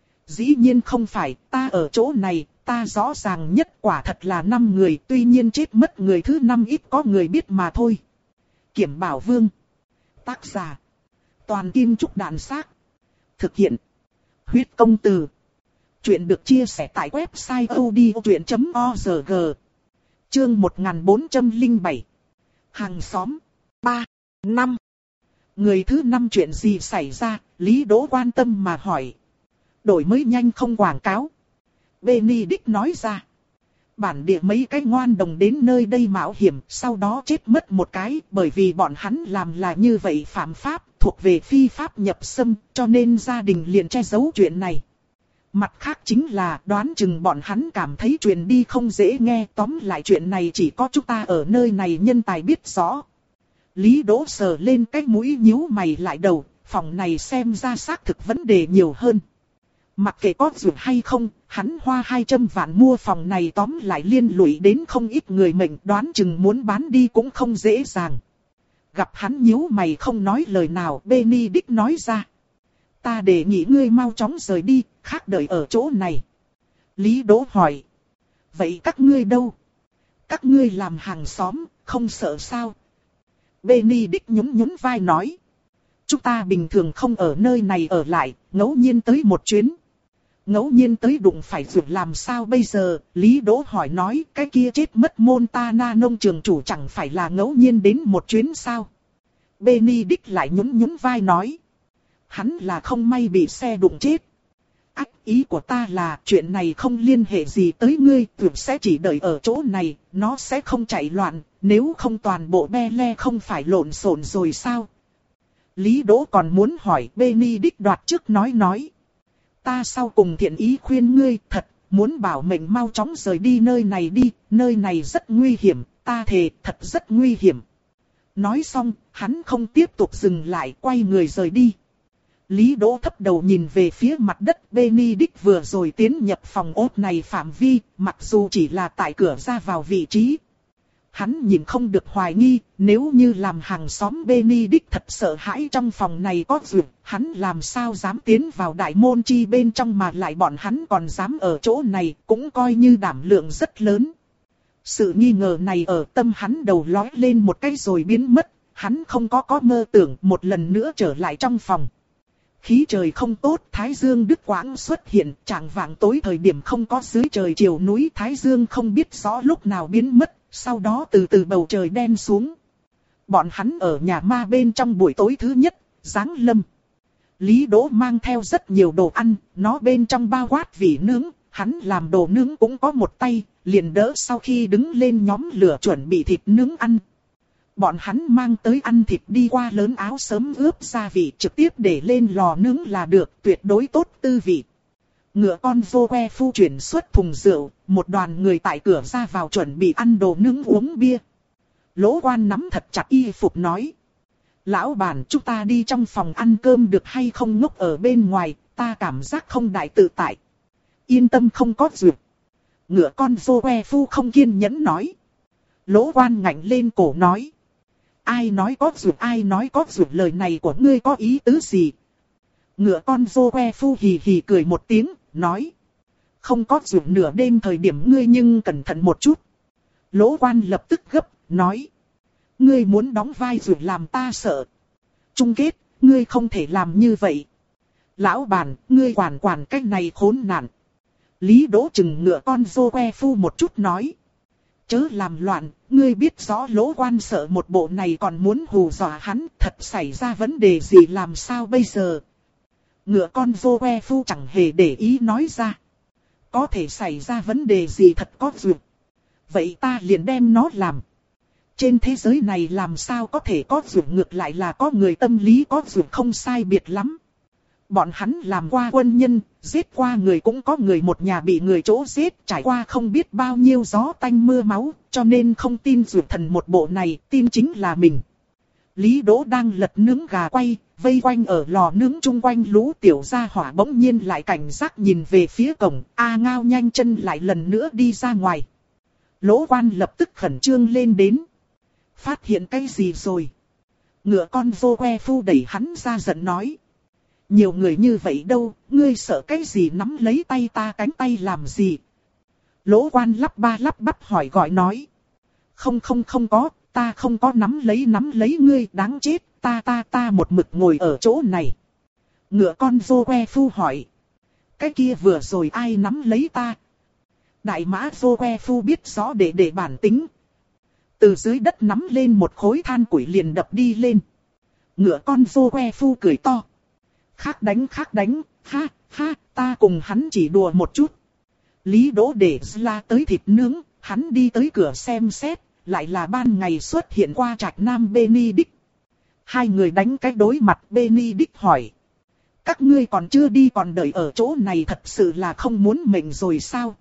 Dĩ nhiên không phải, ta ở chỗ này, ta rõ ràng nhất quả thật là năm người, tuy nhiên chết mất người thứ năm ít có người biết mà thôi. Kiểm Bảo Vương. Tác giả. Toàn Kim Trúc Đàn Xác. Thực hiện. Huyết Công Từ. Chuyện được chia sẻ tại website odchuyện chấm org. Chương một nghìn bốn trăm lẻ bảy. Hàng xóm. ba. năm. Người thứ năm chuyện gì xảy ra, Lý Đỗ quan tâm mà hỏi. Đổi mới nhanh không quảng cáo. Benedict nói ra. Bản địa mấy cái ngoan đồng đến nơi đây mạo hiểm, sau đó chết mất một cái, bởi vì bọn hắn làm là như vậy phạm pháp, thuộc về phi pháp nhập xâm, cho nên gia đình liền che giấu chuyện này. Mặt khác chính là đoán chừng bọn hắn cảm thấy chuyện đi không dễ nghe, tóm lại chuyện này chỉ có chúng ta ở nơi này nhân tài biết rõ. Lý Đỗ sờ lên cái mũi nhíu mày lại đầu, phòng này xem ra xác thực vấn đề nhiều hơn. Mặc kệ có duyệt hay không, hắn hoa hai trăm vạn mua phòng này tóm lại liên lụy đến không ít người mệnh, đoán chừng muốn bán đi cũng không dễ dàng. Gặp hắn nhíu mày không nói lời nào, Benedict nói ra. Ta đề nghị ngươi mau chóng rời đi, khác đợi ở chỗ này. Lý Đỗ hỏi. Vậy các ngươi đâu? Các ngươi làm hàng xóm, không sợ sao? Benedict nhún nhún vai nói. Chúng ta bình thường không ở nơi này ở lại, ngẫu nhiên tới một chuyến. Ngẫu nhiên tới đụng phải duyệt làm sao bây giờ? Lý Đỗ hỏi nói, cái kia chết mất Montana nông trường chủ chẳng phải là ngẫu nhiên đến một chuyến sao? Benedict lại nhún nhún vai nói. Hắn là không may bị xe đụng chết. Ách, ý của ta là chuyện này không liên hệ gì tới ngươi, tuyệt sẽ chỉ đợi ở chỗ này, nó sẽ không chạy loạn, nếu không toàn bộ be le không phải lộn xộn rồi sao? Lý Đỗ còn muốn hỏi, Benedict đoạt trước nói nói. Ta sau cùng thiện ý khuyên ngươi, thật, muốn bảo mệnh mau chóng rời đi nơi này đi, nơi này rất nguy hiểm, ta thề, thật rất nguy hiểm. Nói xong, hắn không tiếp tục dừng lại, quay người rời đi. Lý Đỗ thấp đầu nhìn về phía mặt đất, Benedict vừa rồi tiến nhập phòng ốt này phạm vi, mặc dù chỉ là tại cửa ra vào vị trí. Hắn nhìn không được hoài nghi, nếu như làm hàng xóm Benedict thật sợ hãi trong phòng này có duyệt, hắn làm sao dám tiến vào đại môn chi bên trong mà lại bọn hắn còn dám ở chỗ này, cũng coi như đảm lượng rất lớn. Sự nghi ngờ này ở tâm hắn đầu lói lên một cái rồi biến mất, hắn không có có mơ tưởng một lần nữa trở lại trong phòng. Khí trời không tốt, Thái Dương đứt quãng xuất hiện, chạng vạng tối thời điểm không có dưới trời chiều núi, Thái Dương không biết rõ lúc nào biến mất, sau đó từ từ bầu trời đen xuống. Bọn hắn ở nhà ma bên trong buổi tối thứ nhất, giáng lâm. Lý Đỗ mang theo rất nhiều đồ ăn, nó bên trong bao quát vỉ nướng, hắn làm đồ nướng cũng có một tay, liền đỡ sau khi đứng lên nhóm lửa chuẩn bị thịt nướng ăn. Bọn hắn mang tới ăn thịt đi qua lớn áo sớm ướp gia vị trực tiếp để lên lò nướng là được, tuyệt đối tốt tư vị. Ngựa con vô que phu chuyển xuất thùng rượu, một đoàn người tại cửa ra vào chuẩn bị ăn đồ nướng uống bia. Lỗ Quan nắm thật chặt y phục nói. Lão bản, chúng ta đi trong phòng ăn cơm được hay không, ngốc ở bên ngoài, ta cảm giác không đại tự tại. Yên tâm, không có duyệt. Ngựa con vô que phu không kiên nhẫn nói. Lỗ Quan ngạnh lên cổ nói. Ai nói có duyệt, ai nói có duyệt, lời này của ngươi có ý tứ gì? Ngựa con vô que phu hì hì cười một tiếng, nói. Không có duyệt, nửa đêm thời điểm ngươi nhưng cẩn thận một chút. Lỗ Quan lập tức gấp, nói. Ngươi muốn đóng vai rồi làm ta sợ. Chung kết, ngươi không thể làm như vậy. Lão bản, ngươi quản quản cách này khốn nạn. Lý Đỗ chừng ngựa con dô que phu một chút nói. Chớ làm loạn, ngươi biết rõ Lỗ Quan sợ một bộ này còn muốn hù dọa hắn, thật xảy ra vấn đề gì làm sao bây giờ. Ngựa con dô que phu chẳng hề để ý nói ra. Có thể xảy ra vấn đề gì thật có duyệt. Vậy ta liền đem nó làm. Trên thế giới này làm sao có thể có duyệt, ngược lại là có người tâm lý có duyệt không sai biệt lắm. Bọn hắn làm qua quân nhân, giết qua người, cũng có người một nhà bị người chỗ giết, trải qua không biết bao nhiêu gió tanh mưa máu, cho nên không tin duyệt thần một bộ này, tin chính là mình. Lý Đỗ đang lật nướng gà quay, vây quanh ở lò nướng chung quanh lũ tiểu gia hỏa bỗng nhiên lại cảnh giác nhìn về phía cổng, A Ngao nhanh chân lại lần nữa đi ra ngoài. Lỗ Quan lập tức khẩn trương lên đến. Phát hiện cái gì rồi? Ngựa con vô que phu đẩy hắn ra giận nói. Nhiều người như vậy đâu, ngươi sợ cái gì nắm lấy tay ta cánh tay làm gì? Lỗ Quan lắp ba lắp bắp hỏi gọi nói. Không không không có, ta không có nắm lấy nắm lấy ngươi, đáng chết, ta ta ta một mực ngồi ở chỗ này. Ngựa con vô que phu hỏi. Cái kia vừa rồi ai nắm lấy ta? Đại mã vô que phu biết rõ để để bản tính. Từ dưới đất nắm lên một khối than củi liền đập đi lên. Ngựa con vô que phu cười to. Khác đánh khác đánh, ha ha, ta cùng hắn chỉ đùa một chút. Lý Đỗ để la tới thịt nướng, hắn đi tới cửa xem xét, lại là ban ngày xuất hiện qua trạch nam Benedict. Hai người đánh cái đối mặt, Benedict hỏi. Các ngươi còn chưa đi còn đợi ở chỗ này thật sự là không muốn mệnh rồi sao?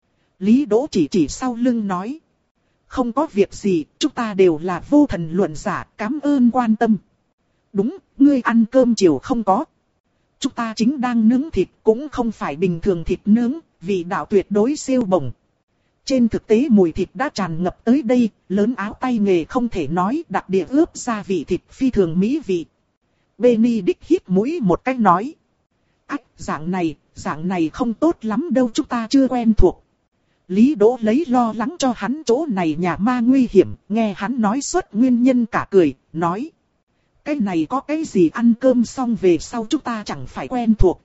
Lý Đỗ chỉ chỉ sau lưng nói. Không có việc gì, chúng ta đều là vô thần luận giả, cảm ơn quan tâm. Đúng, ngươi ăn cơm chiều không có. Chúng ta chính đang nướng thịt, cũng không phải bình thường thịt nướng, vị đạo tuyệt đối siêu bổng. Trên thực tế mùi thịt đã tràn ngập tới đây, lớn áo tay nghề không thể nói, đặc địa ướp gia vị thịt phi thường mỹ vị. Benedict hít mũi một cách nói. Ách, dạng này, dạng này không tốt lắm đâu, chúng ta chưa quen thuộc. Lý Đỗ lấy lo lắng cho hắn chỗ này nhà ma nguy hiểm, nghe hắn nói xuất nguyên nhân cả cười, nói. Cái này có cái gì ăn cơm xong về sau chúng ta chẳng phải quen thuộc.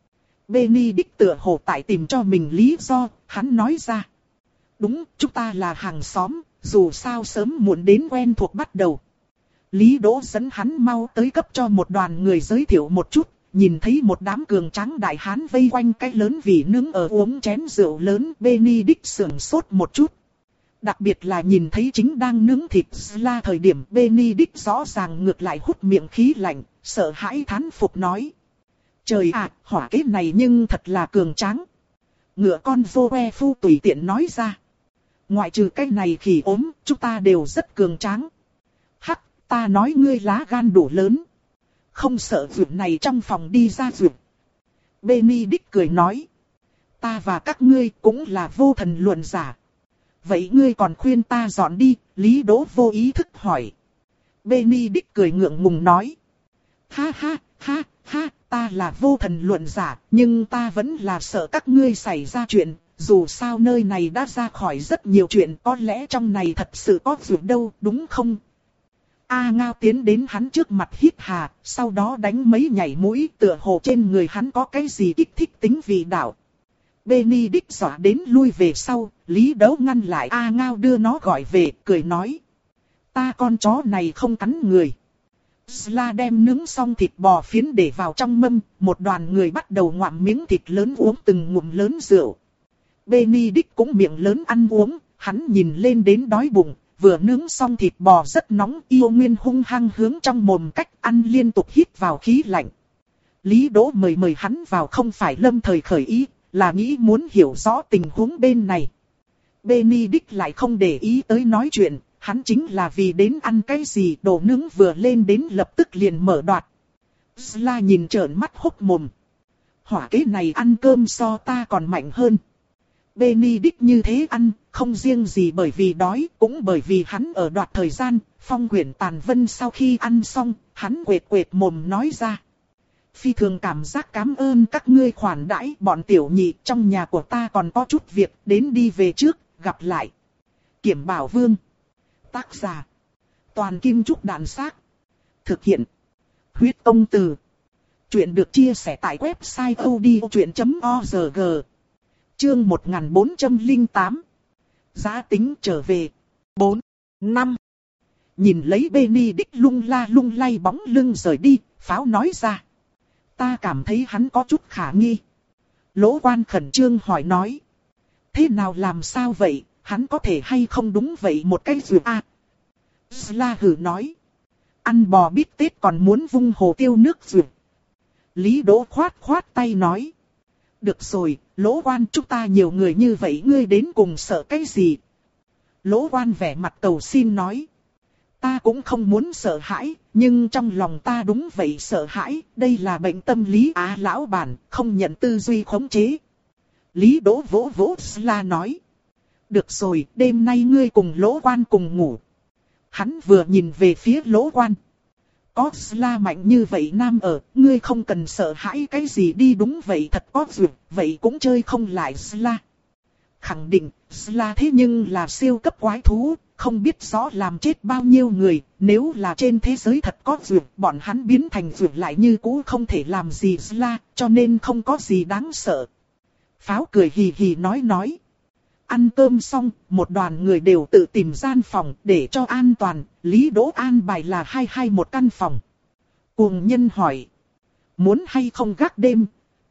Benedict tựa hồ tại tìm cho mình lý do, hắn nói ra. Đúng, chúng ta là hàng xóm, dù sao sớm muộn đến quen thuộc bắt đầu. Lý Đỗ dẫn hắn mau tới cấp cho một đoàn người giới thiệu một chút, nhìn thấy một đám cường tráng đại hán vây quanh cái lớn vì nướng ở uống chén rượu lớn, Benedict sườn sốt một chút. Đặc biệt là nhìn thấy chính đang nướng thịt la thời điểm Benedict rõ ràng ngược lại hút miệng khí lạnh, sợ hãi thán phục nói. Trời ạ, hỏa kế này nhưng thật là cường tráng. Ngựa con vô que phu tùy tiện nói ra. Ngoại trừ cái này khỉ ốm, chúng ta đều rất cường tráng. Hắc, ta nói ngươi lá gan đủ lớn. Không sợ việc này trong phòng đi ra việc. Benedict cười nói. Ta và các ngươi cũng là vô thần luận giả. Vậy ngươi còn khuyên ta dọn đi, Lý Đỗ vô ý thức hỏi. Benedict cười ngượng ngùng nói. Ha ha, ha, ha, ta là vô thần luận giả, nhưng ta vẫn là sợ các ngươi xảy ra chuyện. Dù sao nơi này đã ra khỏi rất nhiều chuyện, có lẽ trong này thật sự có việc đâu, đúng không? A Ngao tiến đến hắn trước mặt hít hà, sau đó đánh mấy nhảy mũi, tựa hồ trên người hắn có cái gì kích thích tính vị đạo. Benedict dọa đến lui về sau, Lý Đỗ ngăn lại A Ngao đưa nó gọi về, cười nói. Ta con chó này không cắn người. Sla đem nướng xong thịt bò phiến để vào trong mâm, một đoàn người bắt đầu ngoạm miếng thịt lớn uống từng ngụm lớn rượu. Benedict cũng miệng lớn ăn uống, hắn nhìn lên đến đói bụng, vừa nướng xong thịt bò rất nóng, yêu nguyên hung hăng hướng trong mồm cách ăn liên tục hít vào khí lạnh. Lý Đỗ mời mời hắn vào không phải lâm thời khởi ý, là nghĩ muốn hiểu rõ tình huống bên này. Benedict lại không để ý tới nói chuyện, hắn chính là vì đến ăn cái gì, đồ nướng vừa lên đến lập tức liền mở đoạt. Sla nhìn trợn mắt hốc mồm. Hỏa kế này ăn cơm so ta còn mạnh hơn. Benedict như thế ăn, không riêng gì bởi vì đói, cũng bởi vì hắn ở đoạt thời gian. Phong quyển tàn vân sau khi ăn xong, hắn quệt quệt mồm nói ra. Phi thường cảm giác cảm ơn các ngươi khoản đãi, bọn tiểu nhị trong nhà của ta còn có chút việc, đến đi về trước, gặp lại. Kiểm Bảo Vương. Tác giả. Toàn Kim Trúc Đàn Xác. Thực hiện. Huyết Công Từ. Chuyện được chia sẻ tại website odchuyện chấm org. Chương một nghìn bốn trăm lẻ tám. Giá tính trở về. bốn. năm. Nhìn lấy Benedict lung la lung lay bóng lưng rời đi, Pháo nói ra. Ta cảm thấy hắn có chút khả nghi. Lỗ Quan khẩn trương hỏi nói. Thế nào làm sao vậy, hắn có thể hay không đúng vậy một cái dược a? Sla hử nói. Ăn bò bít tết còn muốn vung hồ tiêu nước dược. Lý Đỗ khoát khoát tay nói. Được rồi, Lỗ Quan, chúng ta nhiều người như vậy ngươi đến cùng sợ cái gì? Lỗ Quan vẻ mặt cầu xin nói. Ta cũng không muốn sợ hãi, nhưng trong lòng ta đúng vậy sợ hãi, đây là bệnh tâm lý á lão bản, không nhận tư duy khống chế. Lý Đỗ vỗ vỗ Sla nói. Được rồi, đêm nay ngươi cùng Lỗ Quan cùng ngủ. Hắn vừa nhìn về phía Lỗ Quan. Có Sla mạnh như vậy nam ở, ngươi không cần sợ hãi cái gì đi, đúng vậy thật có duyệt, vậy cũng chơi không lại Sla. Khẳng định, Sla thế nhưng là siêu cấp quái thú, không biết rõ làm chết bao nhiêu người, nếu là trên thế giới thật có duyệt, bọn hắn biến thành duyệt lại như cũ không thể làm gì Sla, cho nên không có gì đáng sợ. Pháo cười hì hì nói nói. Ăn cơm xong, một đoàn người đều tự tìm gian phòng để cho an toàn, Lý Đỗ an bài là hai hai một căn phòng. Cuồng Nhân hỏi. Muốn hay không gác đêm?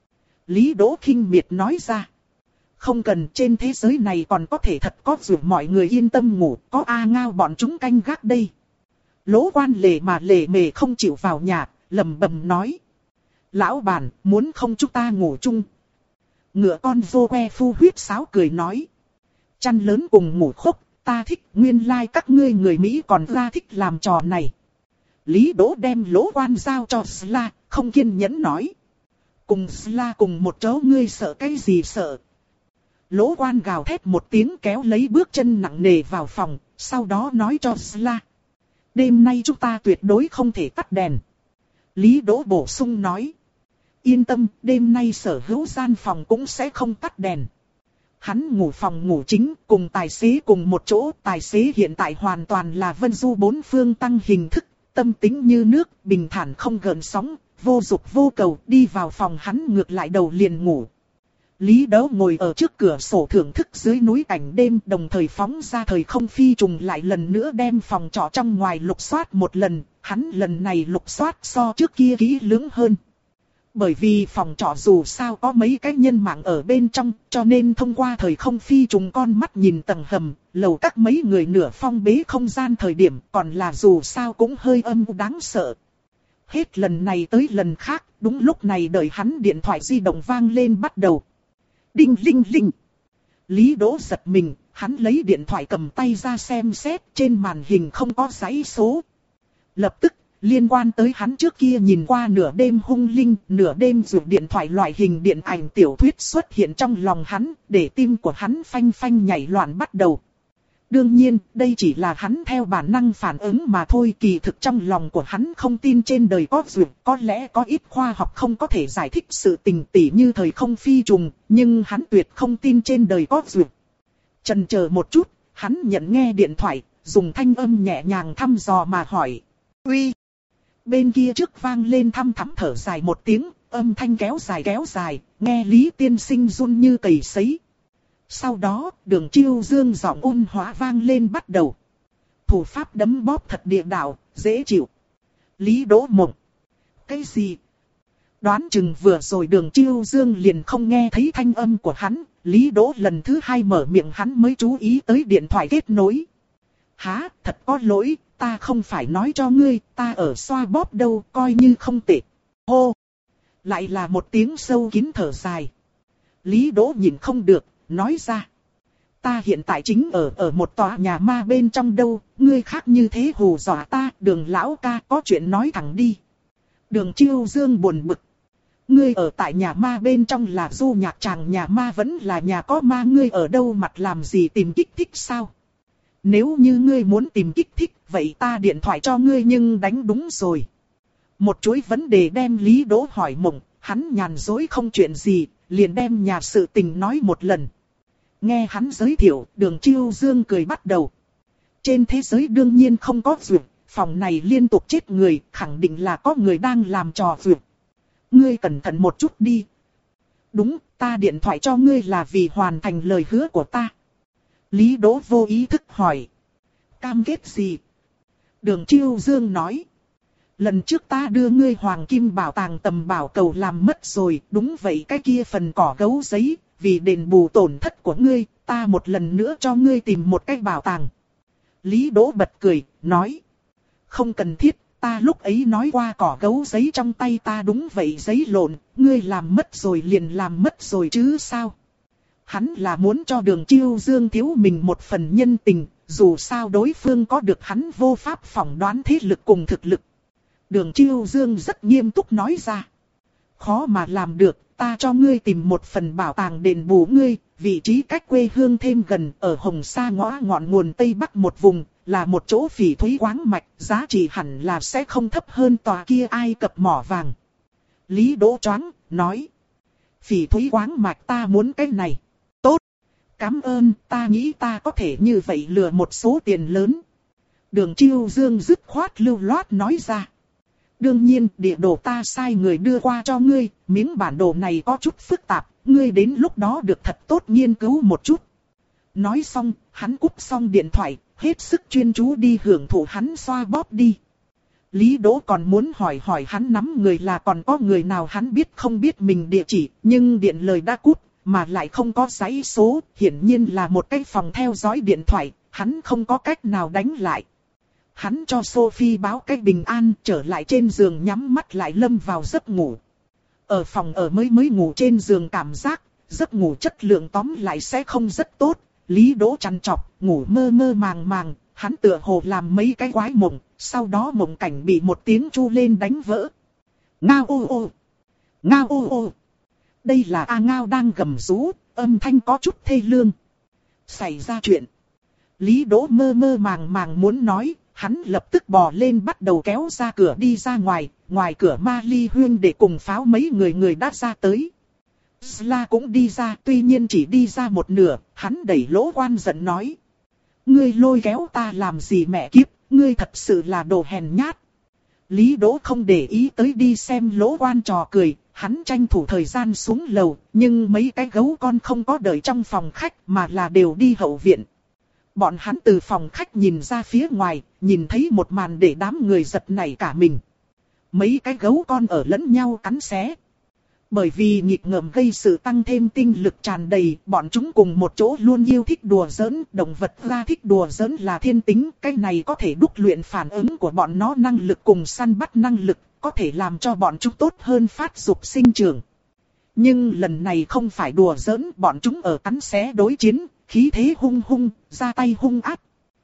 Lý Đỗ khinh miệt nói ra. Không cần, trên thế giới này còn có thể thật có dù mọi người yên tâm ngủ, có A Ngao bọn chúng canh gác đây. Lỗ Quan lề mà lề mề không chịu vào nhà, lầm bầm nói. Lão bản, muốn không chúng ta ngủ chung? Ngựa con vô que phu huyết sáo cười nói. Chăn lớn cùng ngủ khốc, ta thích, nguyên lai like các ngươi người Mỹ còn ra thích làm trò này. Lý Đỗ đem Lỗ Quan giao cho Sla, không kiên nhẫn nói. Cùng Sla cùng một chỗ ngươi sợ cái gì sợ? Lỗ Quan gào thét một tiếng kéo lấy bước chân nặng nề vào phòng, sau đó nói cho Sla. Đêm nay chúng ta tuyệt đối không thể tắt đèn. Lý Đỗ bổ sung nói. Yên tâm, đêm nay sở hữu gian phòng cũng sẽ không tắt đèn. Hắn ngủ phòng ngủ chính cùng tài xế cùng một chỗ. Tài xế hiện tại hoàn toàn là vân du bốn phương tăng hình thức, tâm tính như nước, bình thản không gợn sóng, vô dục vô cầu. Đi vào phòng hắn ngược lại đầu liền ngủ. Lý Đỗ ngồi ở trước cửa sổ thưởng thức dưới núi cảnh đêm, đồng thời phóng ra thời không phi trùng lại lần nữa đem phòng trọ trong ngoài lục soát một lần. Hắn lần này lục soát so trước kia kỹ lưỡng hơn. Bởi vì phòng trọ dù sao có mấy cái nhân mạng ở bên trong, cho nên thông qua thời không phi trùng con mắt nhìn tầng hầm, lầu các mấy người nửa phong bế không gian thời điểm, còn là dù sao cũng hơi âm u đáng sợ. Hết lần này tới lần khác, đúng lúc này đợi hắn điện thoại di động vang lên bắt đầu. Đinh linh linh. Lý Đỗ giật mình, hắn lấy điện thoại cầm tay ra xem xét, trên màn hình không có dãy số. Lập tức, liên quan tới hắn trước kia nhìn qua nửa đêm hung linh, nửa đêm dùng điện thoại loại hình điện ảnh tiểu thuyết xuất hiện trong lòng hắn, để tim của hắn phanh phanh nhảy loạn bắt đầu. Đương nhiên, đây chỉ là hắn theo bản năng phản ứng mà thôi, kỳ thực trong lòng của hắn không tin trên đời có duyệt, có lẽ có ít khoa học không có thể giải thích sự tình tỉ như thời không phi trùng, nhưng hắn tuyệt không tin trên đời có duyệt. Chần chờ một chút, hắn nhận nghe điện thoại, dùng thanh âm nhẹ nhàng thăm dò mà hỏi. Uy! Bên kia trước vang lên thăm thắm thở dài một tiếng, âm thanh kéo dài kéo dài, nghe Lý Tiên Sinh run như cầy sấy. Sau đó, Đường Chiêu Dương giọng ôn hòa vang lên bắt đầu. Thủ pháp đấm bóp thật địa đạo, dễ chịu. Lý Đỗ mộng. Cái gì? Đoán chừng vừa rồi Đường Chiêu Dương liền không nghe thấy thanh âm của hắn, Lý Đỗ lần thứ hai mở miệng hắn mới chú ý tới điện thoại kết nối. Hả, thật có lỗi, ta không phải nói cho ngươi, ta ở xoa bóp đâu, coi như không tệ. Hô! Lại là một tiếng sâu kín thở dài. Lý Đỗ nhìn không được, nói ra. Ta hiện tại chính ở ở một tòa nhà ma bên trong đâu, ngươi khác như thế hù dọa ta, Đường lão ca có chuyện nói thẳng đi. Đường Chiêu Dương buồn bực. Ngươi ở tại nhà ma bên trong là du nhạc tràng nhà ma vẫn là nhà có ma, ngươi ở đâu mặt làm gì tìm kích thích sao? Nếu như ngươi muốn tìm kích thích, vậy ta điện thoại cho ngươi nhưng đánh đúng rồi. Một chuỗi vấn đề đem Lý Đỗ hỏi mộng, hắn nhàn dối không chuyện gì, liền đem nhà sự tình nói một lần. Nghe hắn giới thiệu, Đường Chiêu Dương cười bắt đầu. Trên thế giới đương nhiên không có duyệt, phòng này liên tục chết người, khẳng định là có người đang làm trò duyệt. Ngươi cẩn thận một chút đi. Đúng, ta điện thoại cho ngươi là vì hoàn thành lời hứa của ta. Lý Đỗ vô ý thức hỏi. Cam kết gì? Đường Chiêu Dương nói. Lần trước ta đưa ngươi hoàng kim bảo tàng tầm bảo cầu làm mất rồi, đúng vậy cái kia phần cỏ gấu giấy, vì đền bù tổn thất của ngươi, ta một lần nữa cho ngươi tìm một cái bảo tàng. Lý Đỗ bật cười, nói. Không cần thiết, ta lúc ấy nói qua cỏ gấu giấy trong tay ta đúng vậy giấy lộn, ngươi làm mất rồi liền làm mất rồi chứ sao. Hắn là muốn cho Đường Chiêu Dương thiếu mình một phần nhân tình, dù sao đối phương có được hắn vô pháp phỏng đoán thế lực cùng thực lực. Đường Chiêu Dương rất nghiêm túc nói ra. Khó mà làm được, ta cho ngươi tìm một phần bảo tàng đền bù ngươi, vị trí cách quê hương thêm gần ở Hồng Sa ngõ ngọn nguồn Tây Bắc một vùng, là một chỗ phỉ thúy khoáng mạch, giá trị hẳn là sẽ không thấp hơn tòa kia Ai Cập mỏ vàng. Lý Đỗ choáng, nói. Phỉ thúy khoáng mạch ta muốn cái này. Tốt. Cảm ơn, ta nghĩ ta có thể như vậy lừa một số tiền lớn. Đường Chiêu Dương dứt khoát lưu loát nói ra. Đương nhiên, địa đồ ta sai người đưa qua cho ngươi, miếng bản đồ này có chút phức tạp, ngươi đến lúc đó được thật tốt nghiên cứu một chút. Nói xong, hắn cúp xong điện thoại, hết sức chuyên chú đi hưởng thụ hắn xoa bóp đi. Lý Đỗ còn muốn hỏi hỏi hắn nắm người là còn có người nào hắn biết không biết mình địa chỉ, nhưng điện lời đã cút, mà lại không có dãy số, hiển nhiên là một cái phòng theo dõi điện thoại, hắn không có cách nào đánh lại. Hắn cho Sophie báo cách bình an, trở lại trên giường nhắm mắt lại lâm vào giấc ngủ. Ở phòng ở mới mới ngủ trên giường cảm giác, giấc ngủ chất lượng tóm lại sẽ không rất tốt. Lý Đỗ trằn trọc, ngủ mơ mơ màng màng, hắn tựa hồ làm mấy cái quái mộng, sau đó mộng cảnh bị một tiếng chu lên đánh vỡ. Ngao ô ô! Ngao ô ô! Đây là A Ngao đang gầm rú, âm thanh có chút thê lương. Xảy ra chuyện. Lý Đỗ mơ mơ màng màng muốn nói, hắn lập tức bò lên bắt đầu kéo ra cửa đi ra ngoài, ngoài cửa Ma Ly Huyên để cùng pháo mấy người người đã ra tới. Sla cũng đi ra, tuy nhiên chỉ đi ra một nửa, hắn đẩy Lỗ Quan giận nói. Ngươi lôi kéo ta làm gì mẹ kiếp, ngươi thật sự là đồ hèn nhát. Lý Đỗ không để ý tới đi xem Lỗ Quan trò cười, hắn tranh thủ thời gian xuống lầu, nhưng mấy cái gấu con không có đợi trong phòng khách mà là đều đi hậu viện. Bọn hắn từ phòng khách nhìn ra phía ngoài, nhìn thấy một màn để đám người giật nảy cả mình. Mấy cái gấu con ở lẫn nhau cắn xé. Bởi vì nghịch ngợm gây sự tăng thêm tinh lực tràn đầy, bọn chúng cùng một chỗ luôn yêu thích đùa giỡn, động vật ra thích đùa giỡn là thiên tính, cái này có thể đúc luyện phản ứng của bọn nó năng lực cùng săn bắt năng lực, có thể làm cho bọn chúng tốt hơn phát dục sinh trưởng. Nhưng lần này không phải đùa giỡn, bọn chúng ở cắn xé đối chiến, khí thế hung hung, ra tay hung ác.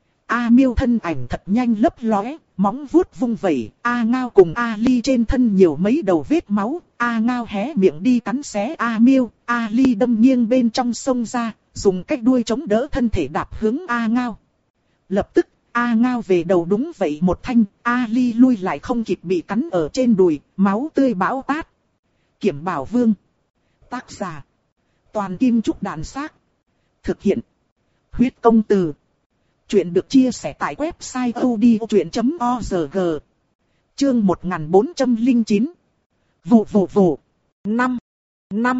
A Miêu thân ảnh thật nhanh lấp lóe, móng vuốt vung vẩy, A Ngao cùng A Ly trên thân nhiều mấy đầu vết máu, A Ngao hé miệng đi cắn xé A Miêu, A Ly đâm nghiêng bên trong sông ra, dùng cái đuôi chống đỡ thân thể đạp hướng A Ngao. Lập tức, A Ngao về đầu đúng vậy một thanh, A Ly lui lại không kịp bị cắn ở trên đùi, máu tươi bão tát. Kiểm Bảo Vương. Tác giả. Toàn Kim Trúc Đàn Xác. Thực hiện. Huyết Công Từ. Chuyện được chia sẻ tại website odchuyện chấm org. Chương một nghìn bốn trăm lẻ chín. Vụ vụ vụ. Năm. Năm.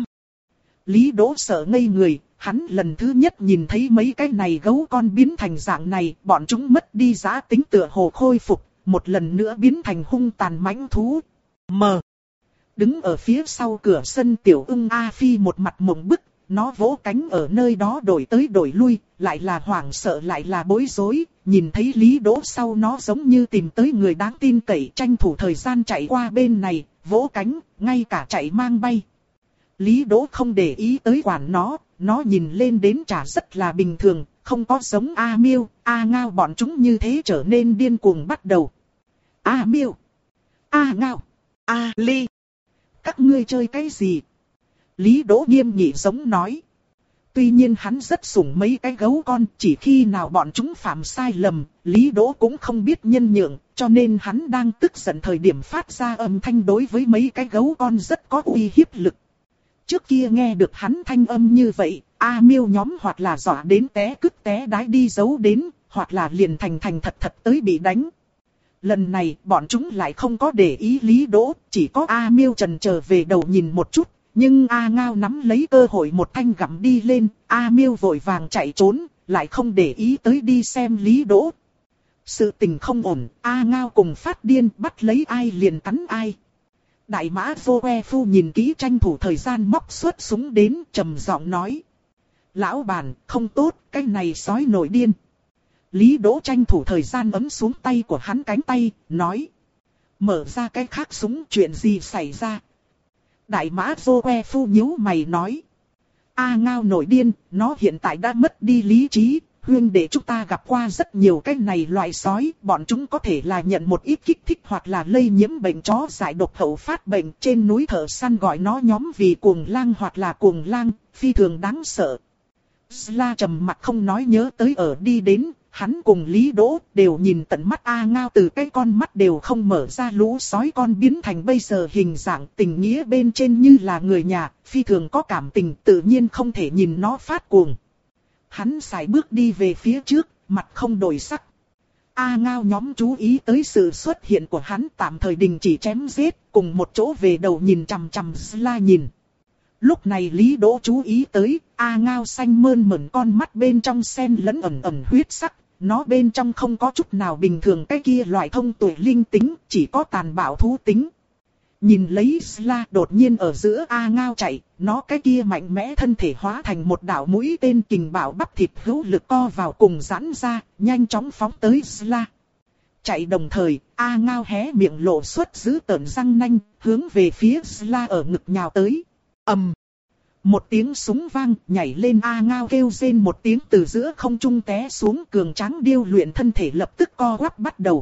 Lý Đỗ sợ ngây người, hắn lần thứ nhất nhìn thấy mấy cái này gấu con biến thành dạng này, bọn chúng mất đi giá tính tựa hồ khôi phục, một lần nữa biến thành hung tàn mãnh thú. Mờ. Đứng ở phía sau cửa sân tiểu ưng A Phi một mặt mộng bức. Nó vỗ cánh ở nơi đó đổi tới đổi lui, lại là hoảng sợ lại là bối rối, nhìn thấy Lý Đỗ sau nó giống như tìm tới người đáng tin cậy, tranh thủ thời gian chạy qua bên này, vỗ cánh, ngay cả chạy mang bay. Lý Đỗ không để ý tới quản nó, nó nhìn lên đến chả rất là bình thường, không có giống A Miêu, A Ngao bọn chúng như thế trở nên điên cuồng bắt đầu. A Miêu, A Ngao, A Ly, các ngươi chơi cái gì? Lý Đỗ nghiêm nghị giống nói. Tuy nhiên hắn rất sủng mấy cái gấu con, chỉ khi nào bọn chúng phạm sai lầm, Lý Đỗ cũng không biết nhân nhượng, cho nên hắn đang tức giận thời điểm phát ra âm thanh đối với mấy cái gấu con rất có uy hiếp lực. Trước kia nghe được hắn thanh âm như vậy, A Miêu nhóm hoặc là dọa đến té cứt té đái đi giấu đến, hoặc là liền thành thành thật thật tới bị đánh. Lần này bọn chúng lại không có để ý Lý Đỗ, chỉ có A Miêu chần chờ về đầu nhìn một chút, nhưng A Ngao nắm lấy cơ hội một thanh gặm đi lên, A Miêu vội vàng chạy trốn, lại không để ý tới đi xem Lý Đỗ. Sự tình không ổn, A Ngao cùng phát điên bắt lấy ai liền cắn ai. Đại mã vô que phu nhìn kỹ tranh thủ thời gian móc xuất súng đến, trầm giọng nói. Lão bản, không tốt, cái này sói nổi điên. Lý Đỗ tranh thủ thời gian ấm xuống tay của hắn cánh tay, nói. Mở ra cái khác súng, chuyện gì xảy ra? Đại mã vô que phu nhíu mày nói. A Ngao nổi điên, nó hiện tại đã mất đi lý trí. Huyên đệ chúng ta gặp qua rất nhiều cái này loại sói, bọn chúng có thể là nhận một ít kích thích hoặc là lây nhiễm bệnh chó giải độc hậu phát bệnh. Trên núi thợ săn gọi nó nhóm vì cuồng lang hoặc là cuồng lang, phi thường đáng sợ. Sla trầm mặt không nói nhớ tới ở đi đến, hắn cùng Lý Đỗ đều nhìn tận mắt A Ngao từ cái con mắt đều không mở ra lũ sói con biến thành bây giờ hình dạng tình nghĩa bên trên như là người nhà, phi thường có cảm tình tự nhiên không thể nhìn nó phát cuồng. Hắn sải bước đi về phía trước, mặt không đổi sắc. A Ngao nhóm chú ý tới sự xuất hiện của hắn tạm thời đình chỉ chém giết, cùng một chỗ về đầu nhìn chằm chằm Sla nhìn. Lúc này Lý Đỗ chú ý tới, A Ngao xanh mơn mởn con mắt bên trong xen lẫn ẩn ẩn huyết sắc, nó bên trong không có chút nào bình thường cái kia loại thông tuệ linh tính, chỉ có tàn bạo thú tính. Nhìn lấy Sla đột nhiên ở giữa A Ngao chạy, nó cái kia mạnh mẽ thân thể hóa thành một đạo mũi tên kình bạo bắp thịt hữu lực co vào cùng giãn ra, nhanh chóng phóng tới Sla. Chạy đồng thời, A Ngao hé miệng lộ xuất giữ tợn răng nanh, hướng về phía Sla ở ngực nhào tới. Ầm. Một tiếng súng vang, nhảy lên A Ngao kêu rên một tiếng từ giữa không trung té xuống, cường tráng điêu luyện thân thể lập tức co quắp bắt đầu.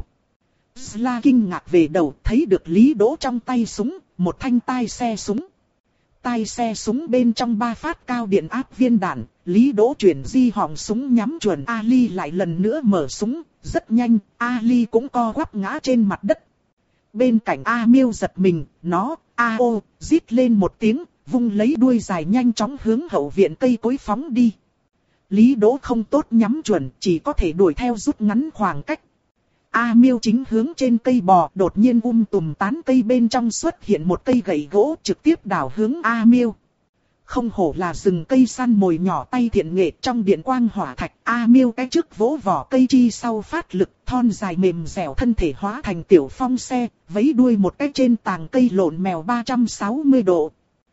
Sla kinh ngạc về đầu, thấy được Lý Đỗ trong tay súng, một thanh tai xe súng. Tai xe súng bên trong ba phát cao điện áp viên đạn, Lý Đỗ chuyển di họng súng nhắm chuẩn Ali lại lần nữa mở súng, rất nhanh, Ali cũng co quắp ngã trên mặt đất. Bên cạnh A Miêu giật mình, nó, A ô, rít lên một tiếng, vung lấy đuôi dài nhanh chóng hướng hậu viện cây cối phóng đi. Lý Đỗ không tốt nhắm chuẩn, chỉ có thể đuổi theo rút ngắn khoảng cách. A Miêu chính hướng trên cây bò, đột nhiên um tùm tán cây bên trong xuất hiện một cây gậy gỗ trực tiếp đảo hướng A Miêu. Không hổ là rừng cây săn mồi nhỏ tay thiện nghệ, trong điện quang hỏa thạch, A Miêu cái trước vỗ vỏ cây chi sau phát lực, thon dài mềm dẻo thân thể hóa thành tiểu phong xe, vẫy đuôi một cái trên tàng cây lộn mèo ba trăm sáu mươi độ.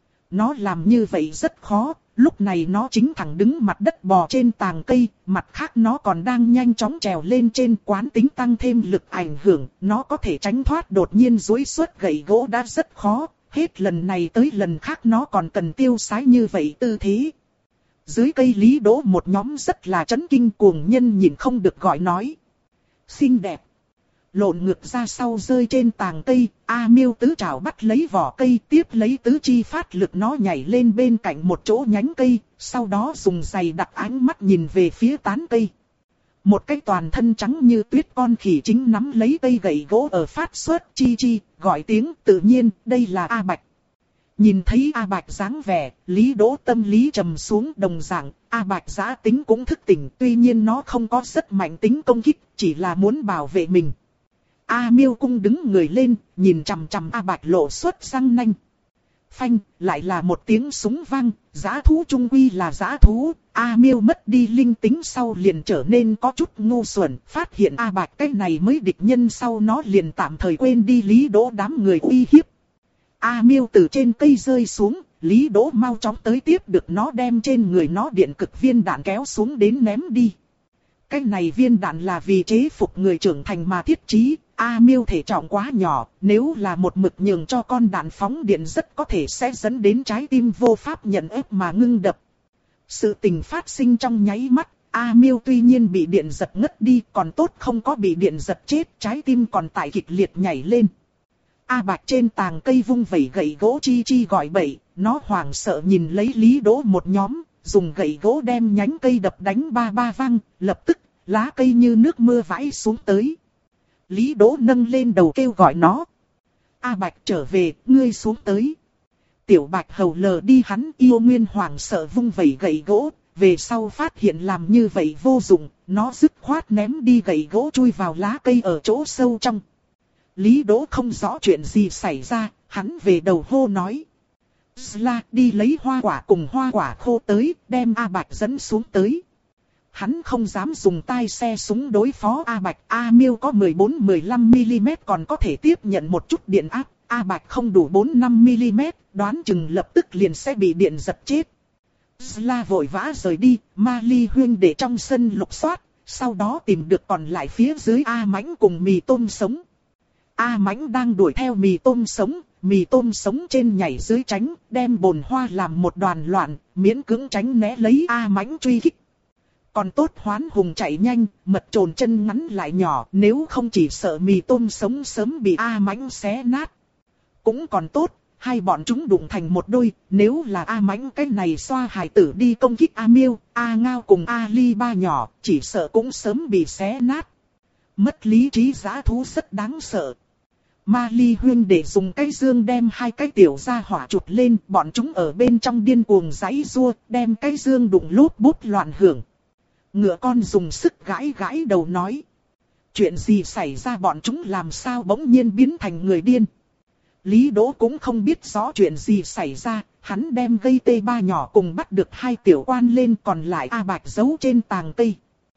Nó làm như vậy rất khó, lúc này nó chính thẳng đứng mặt đất bò trên tàng cây, mặt khác nó còn đang nhanh chóng trèo lên trên, quán tính tăng thêm lực ảnh hưởng, nó có thể tránh thoát đột nhiên duỗi xuất gậy gỗ đã rất khó, hết lần này tới lần khác nó còn cần tiêu sái như vậy tư thế. Dưới cây Lý Đỗ một nhóm rất là chấn kinh, cuồng nhân nhìn không được gọi nói. Xinh đẹp. Lộn ngược ra sau rơi trên tàng cây, A Miêu tứ trảo bắt lấy vỏ cây, tiếp lấy tứ chi phát lực nó nhảy lên bên cạnh một chỗ nhánh cây, sau đó dùng giày đặt ánh mắt nhìn về phía tán cây. Một cái toàn thân trắng như tuyết con khỉ chính nắm lấy cây gậy gỗ ở phát xuất chi chi, gọi tiếng tự nhiên, đây là A Bạch. Nhìn thấy A Bạch dáng vẻ, Lý Đỗ tâm lý trầm xuống, đồng dạng, A Bạch giá tính cũng thức tỉnh, tuy nhiên nó không có rất mạnh tính công kích, chỉ là muốn bảo vệ mình. A Miêu cung đứng người lên, nhìn chằm chằm A Bạch lộ xuất răng nanh. Phanh, lại là một tiếng súng vang, dã thú trung quy là dã thú. A Miêu mất đi linh tính sau liền trở nên có chút ngu xuẩn, phát hiện A Bạch cái này mới địch nhân sau nó liền tạm thời quên đi Lý Đỗ đám người uy hiếp. A Miêu từ trên cây rơi xuống, Lý Đỗ mau chóng tới tiếp được nó, đem trên người nó điện cực viên đạn kéo xuống đến ném đi. Cái này viên đạn là vì chế phục người trưởng thành mà thiết trí, A Miêu thể trọng quá nhỏ, nếu là một mực nhường cho con đạn phóng điện rất có thể sẽ dẫn đến trái tim vô pháp nhận ép mà ngưng đập. Sự tình phát sinh trong nháy mắt, A Miêu tuy nhiên bị điện giật ngất đi, còn tốt không có bị điện giật chết, trái tim còn tại kịch liệt nhảy lên. A Bạch trên tàng cây vung vẩy gậy gỗ chi chi gọi bậy, nó hoảng sợ nhìn lấy Lý Đỗ một nhóm, dùng gậy gỗ đem nhánh cây đập đánh ba ba vang, lập tức, lá cây như nước mưa vãi xuống tới. Lý Đỗ nâng lên đầu kêu gọi nó. A Bạch trở về, ngươi xuống tới. Tiểu Bạch Hầu lờ đi hắn yêu nguyên hoảng sợ vung vẩy gậy gỗ, về sau phát hiện làm như vậy vô dụng, nó dứt khoát ném đi gậy gỗ chui vào lá cây ở chỗ sâu trong. Lý Đỗ không rõ chuyện gì xảy ra, hắn về đầu hô nói. Sla đi lấy hoa quả cùng hoa quả khô tới, đem A Bạch dẫn xuống tới. Hắn không dám dùng tai xe súng đối phó A Bạch, A Miêu có mười bốn mười lăm mi-li-mét còn có thể tiếp nhận một chút điện áp, A Bạch không đủ bốn năm mi-li-mét, đoán chừng lập tức liền sẽ bị điện giật chết. Sla vội vã rời đi, Ma Ly huyên để trong sân lục soát, sau đó tìm được còn lại phía dưới A Mãnh cùng mì tôm sống. A Mãnh đang đuổi theo mì tôm sống, mì tôm sống trên nhảy dưới tránh, đem bồn hoa làm một đoàn loạn, miễn cưỡng tránh né lấy A Mãnh truy kích. Còn tốt Hoán Hùng chạy nhanh, mật trồn chân ngắn lại nhỏ, nếu không chỉ sợ mì tôm sống sớm bị A Mãnh xé nát. Cũng còn tốt, hai bọn chúng đụng thành một đôi, nếu là A Mãnh cái này xoa hài tử đi công kích A Miêu, A Ngao cùng A Ly ba nhỏ, chỉ sợ cũng sớm bị xé nát. Mất lý trí dã thú rất đáng sợ. Ma Ly huyên để dùng cái dương đem hai cái tiểu gia hỏa chụp lên, bọn chúng ở bên trong điên cuồng giãy giụa, đem cái dương đụng lốp bút loạn hưởng. Ngựa con dùng sức gãi gãi đầu nói. Chuyện gì xảy ra, bọn chúng làm sao bỗng nhiên biến thành người điên. Lý Đỗ cũng không biết rõ chuyện gì xảy ra, hắn đem gây tê ba nhỏ cùng bắt được hai tiểu quan lên, còn lại A Bạch giấu trên tàng cây.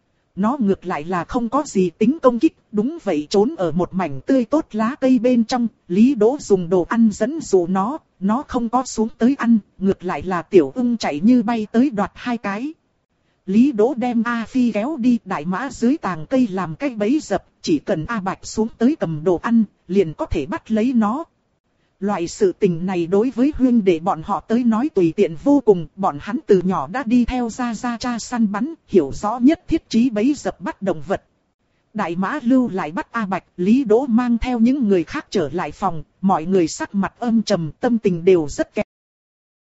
Nó ngược lại là không có gì tính công kích, đúng vậy trốn ở một mảnh tươi tốt lá cây bên trong, Lý Đỗ dùng đồ ăn dẫn dụ nó, nó không có xuống tới ăn, ngược lại là tiểu ưng chạy như bay tới đoạt hai cái. Lý Đỗ đem A Phi kéo đi, đại mã dưới tàng cây làm cái bẫy dập, chỉ cần A Bạch xuống tới cầm đồ ăn, liền có thể bắt lấy nó. Loại sự tình này đối với huynh đệ bọn họ tới nói tùy tiện vô cùng, bọn hắn từ nhỏ đã đi theo gia gia cha săn bắn, hiểu rõ nhất thiết trí bẫy dập bắt động vật. Đại mã lưu lại bắt A Bạch, Lý Đỗ mang theo những người khác trở lại phòng, mọi người sắc mặt âm trầm, tâm tình đều rất kém.